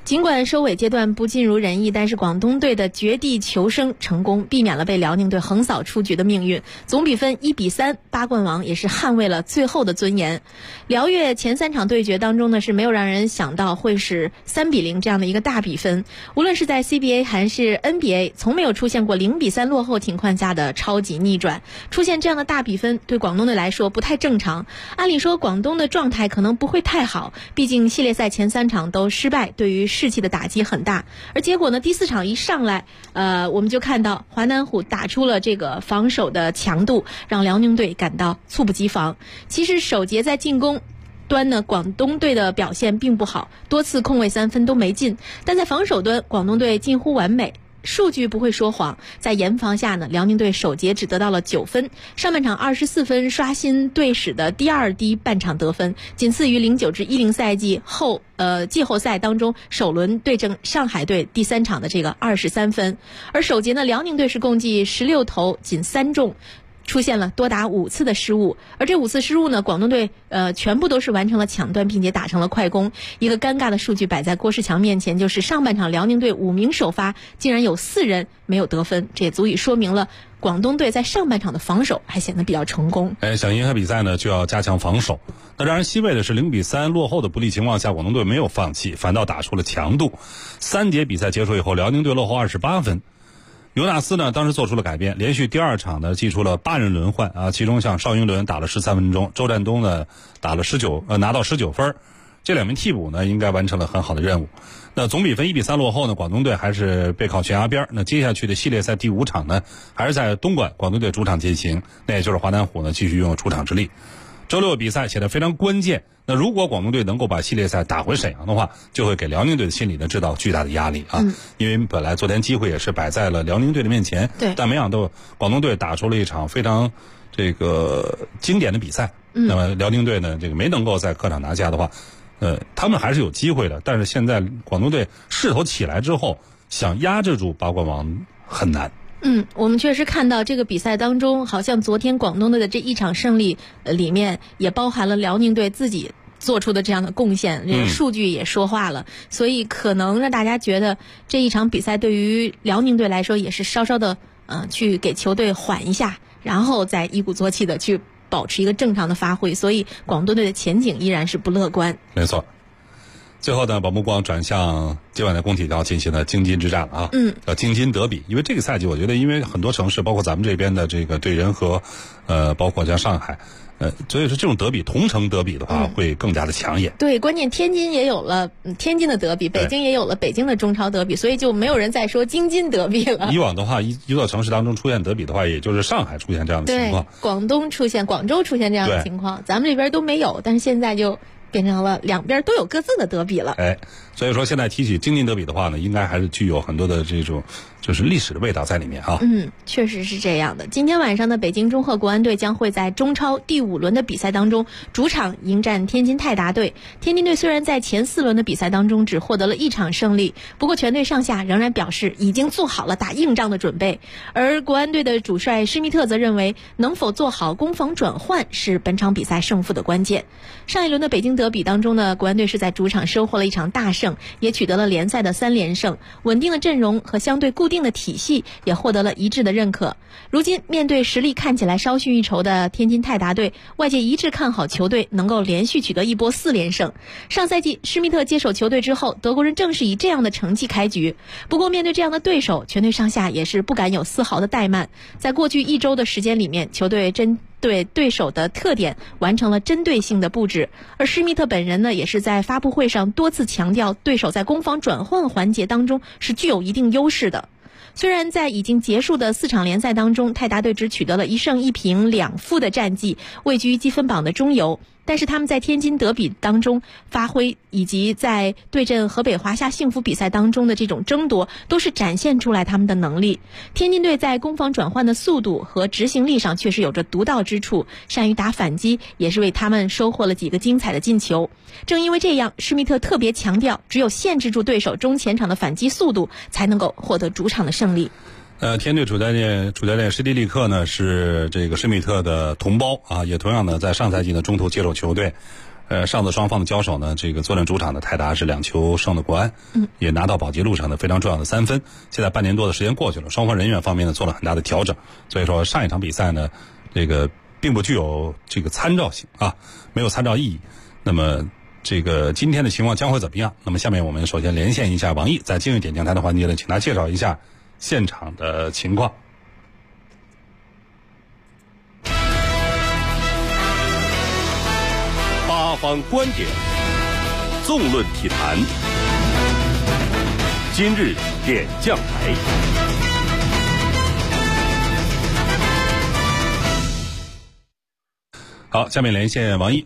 Speaker 3: 尽管收尾阶段不尽如人意，但是广东队的绝地求生成功，避免了被辽宁队横扫出局的命运。总比分1-3，八冠王也是捍卫了最后的尊严。辽粤前3场对决当中呢，是没有让人想到会是3-0这样的一个大比分。无论是在 CBA 还是 NBA， 从没有出现过0-3落后情况下的超级逆转。出现这样的大比分，对广东队来说不太正常。按理说广东的状态可能不会太好，毕竟系列赛前3场都失败，对于士气的打击很大。而结果呢，第4场一上来，我们就看到华南虎打出了这个防守的强度，让辽宁队感到猝不及防。其实首节在进攻端呢，广东队的表现并不好，多次空位3分都没进，但在防守端，广东队近乎完美。数据不会说谎，在严防下呢，辽宁队首节只得到了9分，上半场24分刷新队史的第2低半场得分，仅次于09至10赛季后季后赛当中首轮对阵上海队第3场的这个23分。而首节呢，辽宁队是共计16投仅3中，出现了多达5次的失误，而这5次失误呢，广东队全部都是完成了抢断，并且打成了快攻。一个尴尬的数据摆在郭士强面前，就是上半场辽宁队5名首发竟然有4人没有得分，这也足以说明了广东队在上半场的防守还显得比较成功。
Speaker 1: 想赢下比赛呢，就要加强防守。那让人欣慰的是，0-3落后的不利情况下，广东队没有放弃，反倒打出了强度。3节比赛结束以后，辽宁队落后28分。尤纳斯呢，当时做出了改变，连续第2场呢祭出了8人轮换啊，其中像邵英伦打了13分钟，周占东呢打了拿到19分，这2名替补呢应该完成了很好的任务。那总比分1-3落后呢，广东队还是背靠悬崖边。那接下去的系列赛第5场呢，还是在东莞广东队主场进行，那也就是华南虎呢继续拥有主场之力。周6比赛显得非常关键。那如果广东队能够把系列赛打回沈阳的话，就会给辽宁队的心理呢制造巨大的压力啊。因为本来昨天机会也是摆在了辽宁队的面前，
Speaker 3: 对，
Speaker 1: 但没想到广东队打出了一场非常这个经典的比赛。那么辽宁队呢，这个没能够在客场拿下的话，他们还是有机会的。但是现在广东队势头起来之后，想压制住八冠王很难。
Speaker 3: 我们确实看到这个比赛当中，好像昨天广东队的这一场胜利里面也包含了辽宁队自己做出的这样的贡献，这个数据也说话了，所以可能让大家觉得这一场比赛对于辽宁队来说也是稍稍的去给球队缓一下，然后再一鼓作气的去保持一个正常的发挥，所以广东队的前景依然是不乐观。
Speaker 1: 没错。最后呢，把目光转向今晚的工体要进行的京津之战啊，叫京津德比。因为这个赛季，我觉得因为很多城市，包括咱们这边的这个对人和，包括像上海，所以说这种德比，同城德比的话，会更加的抢眼。
Speaker 3: 对，关键天津也有了天津的德比，北京也有了北京的中超德比，所以就没有人再说京津德比了。
Speaker 1: 以往的话，一座城市当中出现德比的话，也就是上海出现这样的情况，
Speaker 3: 对，广州出现这样的情况，咱们这边都没有，但是现在就变成了两边都有各自的德比了。
Speaker 1: 所以说现在提起京津德比的话呢，应该还是具有很多的这种就是历史的味道在里面啊。
Speaker 3: 确实是这样的。今天晚上的北京中赫国安队将会在中超第5轮的比赛当中主场迎战天津泰达队。天津队虽然在前4轮的比赛当中只获得了1场胜利，不过全队上下仍然表示已经做好了打硬仗的准备。而国安队的主帅施密特则认为，能否做好攻防转换是本场比赛胜负的关键。上一轮的北京德比当中呢，国安队是在主场收获了1场大胜，也取得了联赛的3连胜，稳定的阵容和相对固定的体系也获得了一致的认可。如今面对实力看起来稍逊一筹的天津泰达队，外界一致看好球队能够连续取得一波4连胜。上赛季施密特接手球队之后，德国人正是以这样的成绩开局。不过面对这样的对手，全队上下也是不敢有丝毫的怠慢。在过去1周的时间里面，球队针对对手的特点完成了针对性的布置，而施密特本人呢，也是在发布会上多次强调，对手在攻防转换环节当中是具有一定优势的。虽然在已经结束的4场联赛当中，泰达队只取得了1胜1平2负的战绩，位居积分榜的中游，但是他们在天津德比当中发挥，以及在对阵河北华夏幸福比赛当中的这种争夺，都是展现出来他们的能力。天津队在攻防转换的速度和执行力上确实有着独到之处，善于打反击，也是为他们收获了几个精彩的进球。正因为这样，施密特特别强调，只有限制住对手中前场的反击速度，才能够获得主场的胜利。
Speaker 1: 天队主教练施蒂利克呢是这个施密特的同胞啊，也同样呢在上赛季呢中途接手球队， 上次双方的交手呢，这个坐镇主场的泰达是2球胜的国安，也拿到保级路上的非常重要的3分。现在半年多的时间过去了，双方人员方面呢做了很大的调整，所以说上一场比赛呢，这个并不具有这个参照性啊，没有参照意义。那么这个今天的情况将会怎么样？那么下面我们首先连线一下王毅，在今日点将台的环节呢，请他介绍一下现场的情况。
Speaker 4: 八方观点，纵论体坛，今日点将台。
Speaker 1: 好，下面连线王毅，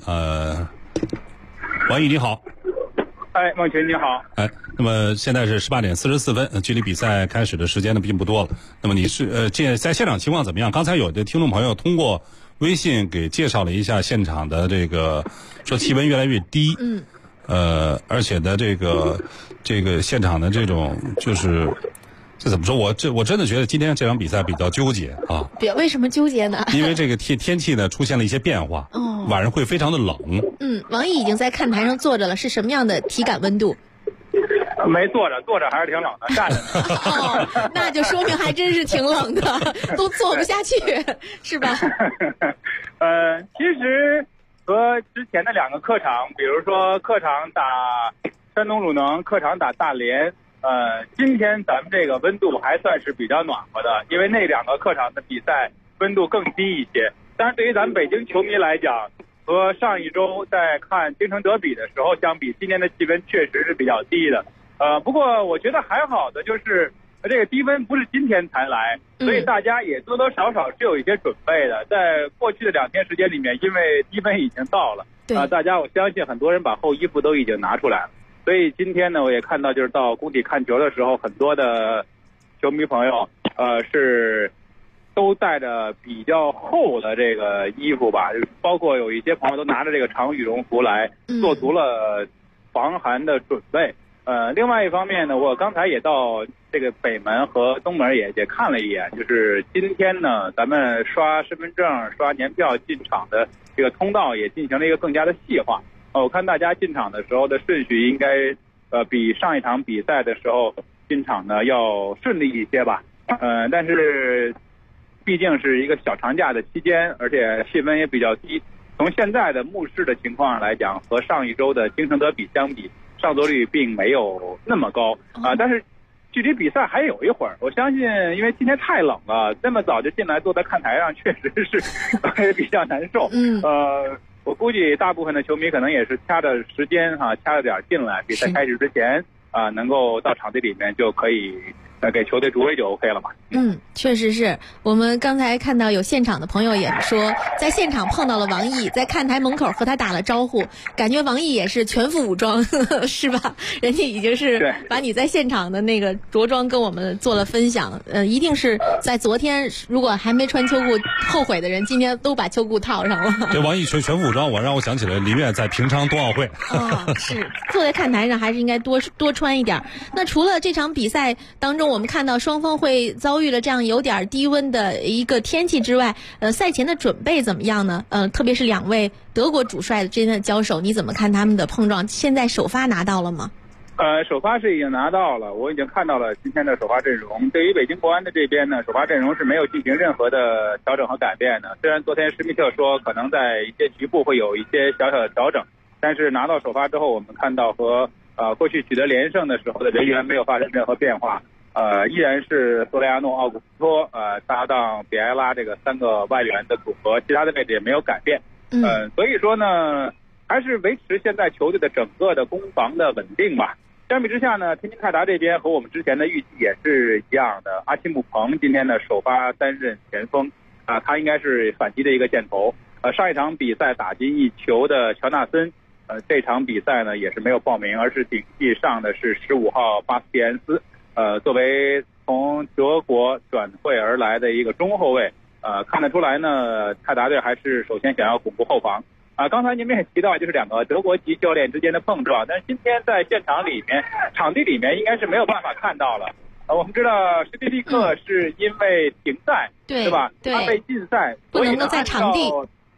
Speaker 1: 王毅你好。
Speaker 11: 哎，孟群你好。
Speaker 1: 哎，那么现在是18点44分，距离比赛开始的时间呢并不多了。那么你是在现场情况怎么样？刚才有的听众朋友通过微信给介绍了一下现场的这个，说气温越来越低，而且的这个现场的这种就是这怎么说？我真的觉得今天这场比赛比较纠结啊。
Speaker 3: 为什么纠结呢？
Speaker 1: 因为这个天气呢出现了一些变化，晚上会非常的冷。
Speaker 3: 王毅已经在看台上坐着了，是什么样的体感温度？
Speaker 11: 没坐着还是挺冷的，站着
Speaker 3: 呢。那就说明还真是挺冷的，都坐不下去，是吧？
Speaker 11: 其实和之前的2个客场，比如说客场打山东鲁能，客场打大连，今天咱们这个温度还算是比较暖和的，因为那2个客场的比赛温度更低一些。当然，对于咱们北京球迷来讲，和上一周在看京城德比的时候相比，今天的气温确实是比较低的。不过我觉得还好的就是这个低温不是今天才来，所以大家也多多少少是有一些准备的。在过去的2天时间里面，因为低温已经到了，大家我相信很多人把厚衣服都已经拿出来了。所以今天呢，我也看到就是到工体看球的时候，很多的球迷朋友是都带着比较厚的这个衣服吧，包括有一些朋友都拿着这个长羽绒服来，做足了防寒的准备。另外一方面呢，我刚才也到这个北门和东门也看了一眼，就是今天呢，咱们刷身份证、刷年票进场的这个通道也进行了一个更加的细化。我看大家进场的时候的顺序应该比上一场比赛的时候进场呢要顺利一些吧。但是毕竟是一个小长假的期间，而且气温也比较低。从现在的目视的情况上来讲，和上一周的京城德比相比，上座率并没有那么高但是距离比赛还有一会儿，我相信因为今天太冷了，那么早就进来坐在看台上确实是比较难受。我估计大部分的球迷可能也是掐着时间掐着点进来，比赛开始之前能够到场地里面就可以给球队助威就 OK 了嘛。
Speaker 3: 确实是。我们刚才看到有现场的朋友也说，在现场碰到了王毅，在看台门口和他打了招呼，感觉王毅也是全副武装是吧？人家已经是把你在现场的那个着装跟我们做了分享。一定是在昨天如果还没穿秋裤后悔的人，今天都把秋裤套上了。
Speaker 1: 这王毅全副武装，让我想起了林苑在平昌冬奥会。
Speaker 3: 是坐在看台上还是应该多穿一点。那除了这场比赛当中我们看到双方会遭遇了这样有点低温的一个天气之外，赛前的准备怎么样呢？特别是2位德国主帅之间的交手，你怎么看他们的碰撞？现在首发拿到了吗？
Speaker 11: 首发是已经拿到了，我已经看到了今天的首发阵容。对于北京国安的这边呢，首发阵容是没有进行任何的调整和改变的。虽然昨天施密特说可能在一些局部会有一些小小的调整，但是拿到首发之后，我们看到和过去取得连胜的时候的人员没有发生任何变化。依然是索雷亚诺、奥古斯托搭档比埃拉这个3个外援的组合，其他的位置也没有改变。所以说呢，还是维持现在球队的整个的攻防的稳定吧。相比之下呢，天津泰达这边和我们之前的预计也是一样的。阿奇姆彭今天的首发担任前锋他应该是反击的一个箭头。上一场比赛打进1球的乔纳森这场比赛呢也是没有报名，而是顶替上的是15号巴斯蒂安斯。作为从德国转会而来的一个中后卫，看得出来呢，泰达队还是首先想要巩固后防。刚才您们也提到，就是2个德国籍教练之间的碰撞，但是今天在现场里面，场地里面应该是没有办法看到了。我们知道施蒂利克是因为停赛，对吧？他被禁赛，
Speaker 3: 不能够在场地。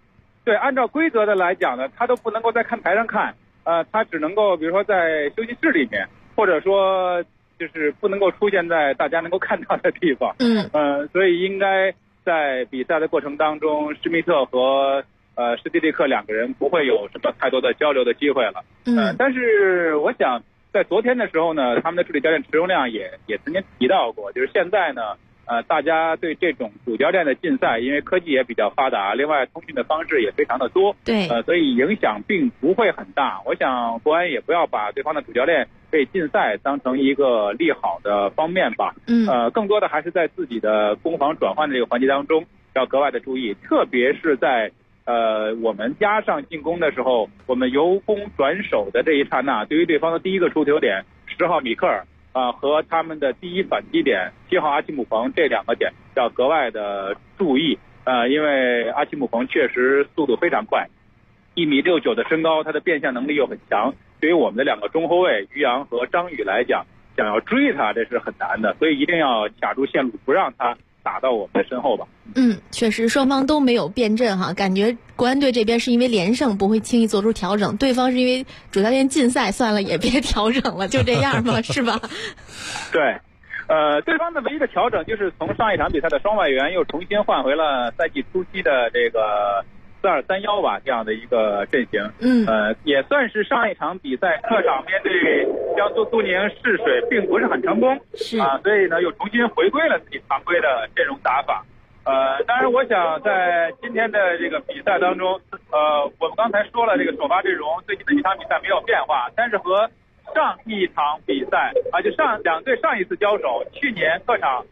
Speaker 11: 对，按照规则的来讲呢，他都不能够在看台上看，他只能够比如说在休息室里面，或者说就是不能够出现在大家能够看到的地方。所以应该在比赛的过程当中，施密特和施蒂利克两个人不会有什么太多的交流的机会了。但是我想在昨天的时候呢，他们的助理教练池荣亮也曾经提到过，就是现在呢，大家对这种主教练的竞赛，因为科技也比较发达，另外通讯的方式也非常的多，
Speaker 3: 对，
Speaker 11: 所以影响并不会很大。我想国安也不要把对方的主教练被竞赛当成一个利好的方面吧。更多的还是在自己的攻防转换的这个环节当中要格外的注意，特别是在我们加上进攻的时候，我们由攻转守的这一刹那，对于对方的第一个出球点10号米克尔和他们的第一反击点7号阿奇姆彭这两个点要格外的注意。因为阿奇姆彭确实速度非常快，1.69米的身高，他的变向能力又很强，对于我们的两个中后卫于洋和张宇来讲，想要追他这是很难的，所以一定要卡住线路，不让他打到我们的身后吧。
Speaker 3: 确实双方都没有变阵哈，感觉国安队这边是因为连胜不会轻易做出调整，对方是因为主教练禁赛，算了也别调整了，就这样吧，是吧？
Speaker 11: 对，对方的唯一的调整就是从上一场比赛的双外援又重新换回了赛季初期的这个4-2-3-1吧，这样的一个阵型。也算是上一场比赛客场面对江苏苏宁试水并不是很成功，所以呢又重新回归了自己常规的阵容打法。当然我想在今天的这个比赛当中，我们刚才说了这个首发阵容最近的几场比赛没有变化，但是和上一场比赛就两队上一次交手，去年客场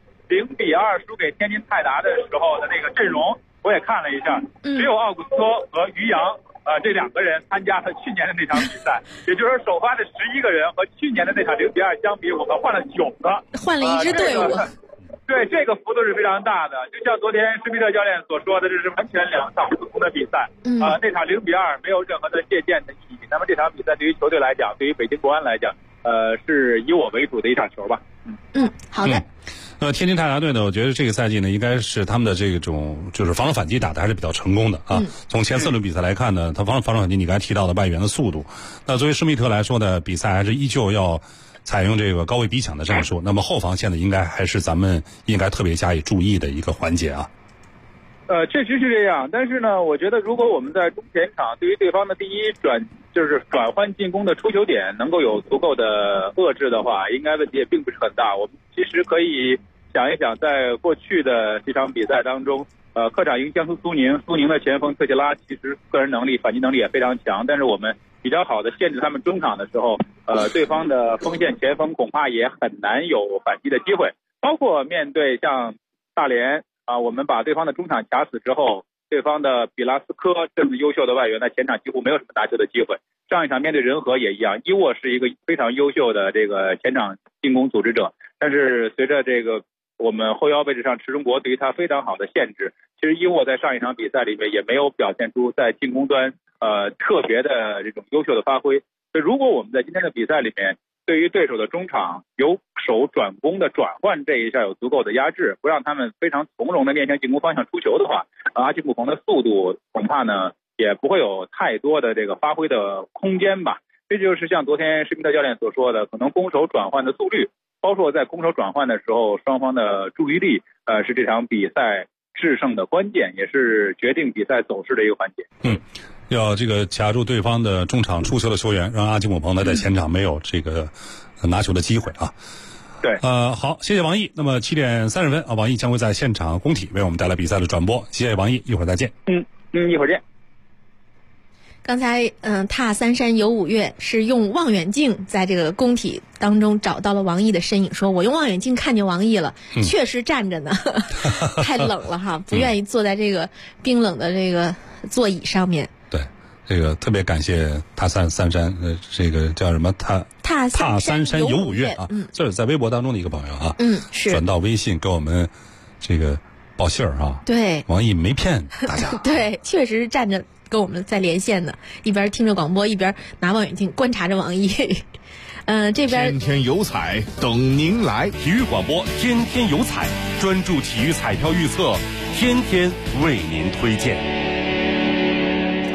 Speaker 11: 0-2输给天津泰达的时候的那个阵容，我也看了一下，只有奥古斯托和于洋这两个人参加了去年的那场比赛，也就是说首发的11个人和去年的那场0-2相比，我们换了9个，
Speaker 3: 换了一支队伍。
Speaker 11: 对，这个幅度是非常大的，就像昨天施密特教练所说的，这是完全两场不同的比赛。那场0-2没有任何的借鉴的意义。那么这场比赛对于球队来讲，对于北京国安来讲，是以我为主的一场球吧。
Speaker 3: 好的。
Speaker 1: 天津泰达队呢，我觉得这个赛季呢，应该是他们的这种就是防守反击打的还是比较成功的啊。从前4轮比赛来看呢，他防守反击你刚才提到的外援的速度，那作为施密特来说呢，比赛还是依旧要采用这个高位逼抢的战术，那么后防线呢，应该还是咱们应该特别加以注意的一个环节啊。
Speaker 11: 确实是这样，但是呢，我觉得如果我们在中前场对于对方的第一转换进攻的出球点能够有足够的遏制的话，应该问题也并不是很大。我们其实可以想一想，在过去的这场比赛当中，客场赢江苏苏宁，苏宁的前锋特谢拉其实个人能力、反击能力也非常强，但是我们比较好的限制他们中场的时候，对方的锋线前锋恐怕也很难有反击的机会。包括面对像大连我们把对方的中场卡死之后，对方的比拉斯科这么优秀的外援在前场几乎没有什么拿球的机会。上一场面对仁和也一样，伊沃是一个非常优秀的这个前场进攻组织者，但是随着这个我们后腰位置上池中国对于他非常好的限制，其实伊沃在上一场比赛里面也没有表现出在进攻端特别的这种优秀的发挥。所以如果我们在今天的比赛里面对于对手的中场由守转攻的转换这一下有足够的压制，不让他们非常从容的面向进攻方向出球的话，阿基姆彭的速度恐怕呢也不会有太多的这个发挥的空间吧。这就是像昨天施密特教练所说的，可能攻守转换的速率，包括在攻守转换的时候双方的注意力是这场比赛制胜的关键，也是决定比赛走势的一个环节。
Speaker 1: 要这个卡住对方的中场出球的球员，让阿基姆彭呢在前场没有这个拿球的机会啊。
Speaker 11: 对，
Speaker 1: 好，谢谢王毅。那么7点30分啊，王毅将会在现场工体为我们带来比赛的转播。谢谢王毅，一会儿再见。
Speaker 11: 一会儿见。
Speaker 3: 刚才踏三山游5岳是用望远镜在这个工体当中找到了王毅的身影，说我用望远镜看见王毅了，确实站着呢，太冷了哈，不愿意坐在这个冰冷的这个座椅上面。
Speaker 1: 对，这个特别感谢踏三山这个叫什么踏三山游5岳啊，这是在微博当中的一个朋友啊，是转到微信给我们这个报信儿啊。对，王毅没骗大家。
Speaker 3: 对，确实是站着跟我们在连线的，一边听着广播一边拿望远镜观察着王毅。这边
Speaker 9: 天天有彩等您来，
Speaker 4: 体育广播天天有彩，专注体育彩票预测，天天为您推荐。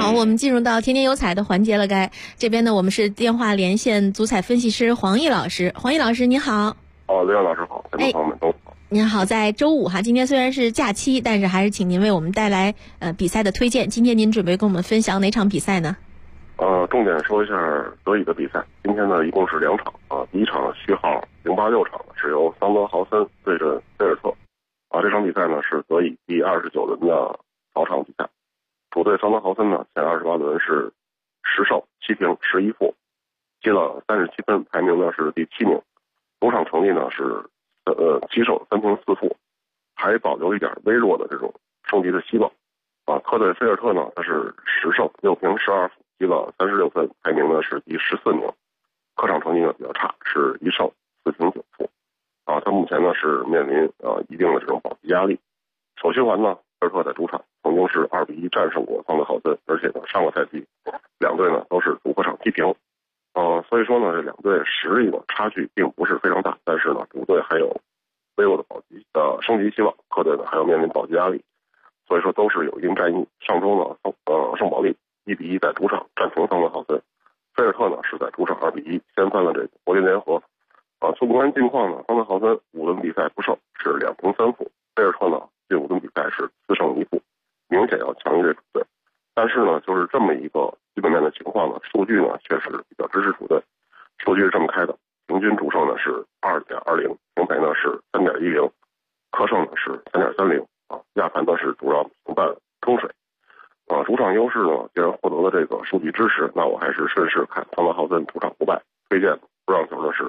Speaker 3: 好，我们进入到天天有彩的环节了。这边呢，我们是电话连线足彩分析师黄奕老师。黄奕老师，你好。
Speaker 12: 刘洋老师好，观众朋友们都好。
Speaker 3: 您好，在周五哈，今天虽然是假期，但是还是请您为我们带来比赛的推荐。今天您准备跟我们分享哪场比赛呢？
Speaker 12: 重点说一下德乙的比赛。今天呢，一共是2场第一场序号086场是由桑德豪森对阵菲尔特这场比赛呢是德乙第29轮的早场比赛。主队桑德豪森呢前28轮是10胜7平11负，积了37分，排名呢是第7名。主场成绩呢是7胜3平4负，还保留一点微弱的这种升级的希望客队菲尔特呢他是10胜6平12负，积了36分，排名呢是第14名。客场成绩呢比较差，是1胜4平9负他目前呢是面临一定的这种保级压力。首循环呢菲尔特在主场曾经是2-1战胜过桑德豪森，而且呢上个赛季两队呢都是主客场踢平所以说呢这两队实力的差距并不是非常大，但是呢主队还有微弱的保级升级希望，客队呢还要面临保级压力，所以说都是有一定战役。上周呢圣保利1-1在主场战平桑德豪森，菲尔特呢是在主场2-1掀翻了这个柏林联合纵观近况呢，桑德豪森5轮比赛不胜，是2平3负，菲尔特呢近5轮比赛是4胜1负，明显要强于这主队。但是呢就是这么一个基本面的情况呢，数据呢确实比较支持主队。数据是这么开的，平均主胜呢是 2.20， 平赔呢是 3.10， 客胜呢是 3.30亚盘呢是主要平半冲水主场优势呢既然获得了这个数据支持，那我还是顺势看桑德豪森主场不败，推荐不让球的是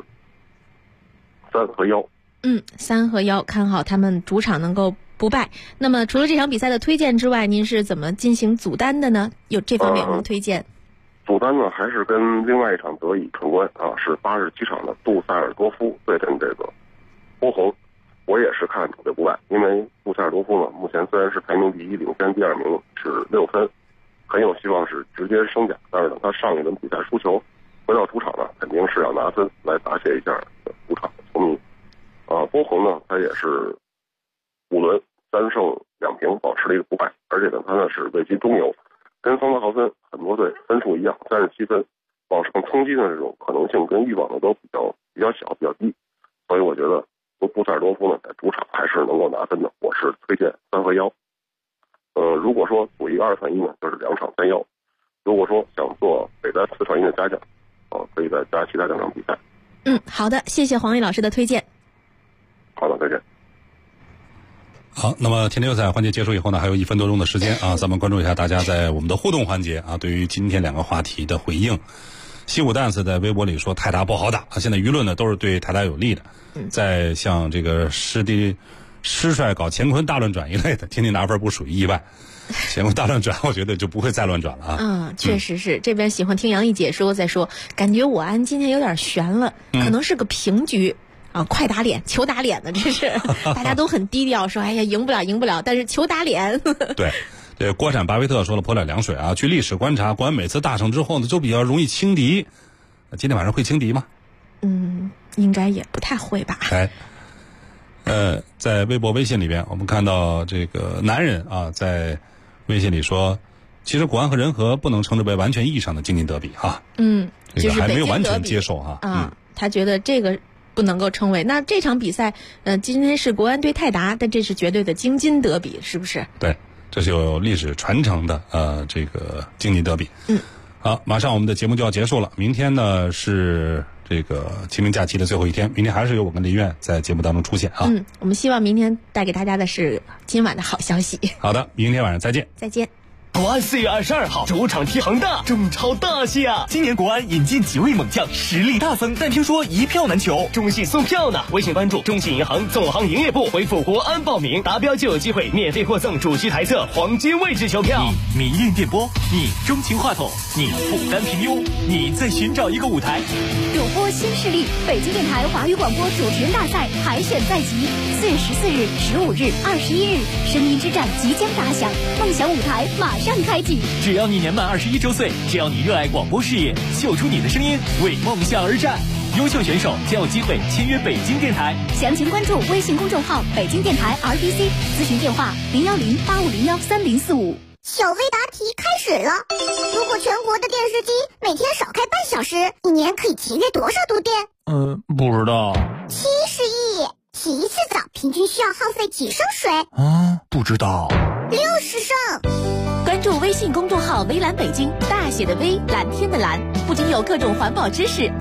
Speaker 12: 3和1。
Speaker 3: 3和1，看好他们主场能够不败。那么除了这场比赛的推荐之外，您是怎么进行组单的呢？有这方面有什么推荐？
Speaker 12: 组单呢还是跟另外一场德乙闯关是8日7场的杜塞尔多夫对阵这个波鸿。我也是看主队不败，因为杜塞尔多夫呢目前虽然是排名第1，领先第2名是6分，很有希望是直接升甲，但是呢他上一轮比赛输球，回到主场呢肯定是要拿分来答谢一下主场的球迷波鸿呢他也是5轮3胜2平保持了一个不败，而且呢他呢是位居中游，跟桑德豪森很多队分数一样37分，往上冲击的这种可能性跟欲望呢都比较小比较低，所以我觉得杜塞尔多夫呢在主场还是能够拿分的，我是推荐3和1。如果说组一个2串1呢就是2场31，如果说想做北单4串1的加奖可以再加其他2场比赛。
Speaker 3: 好的，谢谢黄奕老师的推荐。
Speaker 12: 好的，再见。
Speaker 1: 好，那么天天有彩环节结束以后呢，还有1分多钟的时间咱们关注一下大家在我们的互动环节对于今天2个话题的回应。西武蛋子在微博里说泰达不好打现在舆论呢都是对泰达有利的。在像这个师帅搞乾坤大乱转一类的，天天拿分不属于意外。乾坤大乱转我觉得就不会再乱转了
Speaker 3: 确实是。这边喜欢听杨毅解说在说，感觉我安今天有点悬了，可能是个平局快打脸求打脸的，这是大家都很低调说哎呀赢不了，但是求打脸
Speaker 1: 对，这国产巴菲特说了泼点凉水据历史观察，国安每次大胜之后呢就比较容易轻敌。今天晚上会轻敌吗？
Speaker 3: 应该也不太会吧。
Speaker 1: 在微博微信里边我们看到这个男人在微信里说，其实国安和人和不能称之为完全意义上的京津德比这个还没有完全接受
Speaker 3: 他觉得这个不能够称为。那这场比赛今天是国安对泰达，但这是绝对的京津德比，是不是？
Speaker 1: 对，这是有历史传承的这个京津德比。好，马上我们的节目就要结束了。明天呢是这个清明假期的最后一天，明天还是由我跟林苑在节目当中出现
Speaker 3: 我们希望明天带给大家的是今晚的好消息。
Speaker 1: 好的，明天晚上再见。
Speaker 3: 再见。
Speaker 5: 国安4月22号主场踢恒大，中超大戏啊！今年国安引进几位猛将，实力大增，但听说一票难求，中信送票呢。微信关注中信银行总行营业部，回复国安报名，达标就有机会免费获赠主席台侧黄金位置球票。你迷恋电波，你钟情话筒，你不甘平庸，你在寻找一个舞台。
Speaker 6: 主播新势力，北京电台华语广播主持人大赛海选在即，4月14日、15日、21日，声音之战即将打响，梦想舞台马上开启。
Speaker 5: 只要你年满21周岁，只要你热爱广播事业，秀出你的声音，为梦想而战。优秀选手将有机会签约北京电台。
Speaker 6: 详情关注微信公众号北京电台 RTC， 咨询电话010-8501-3045。
Speaker 7: 小微答题开始了。如果全国的电视机每天少开半小时，一年可以节约多少度电？
Speaker 5: 不知道。
Speaker 7: 70亿。洗一次澡平均需要耗费几升水？
Speaker 5: 不知道。
Speaker 7: 60升。
Speaker 6: 关注微信公众号“微蓝北京”，大写的微，蓝天的蓝，不仅有各种环保知识。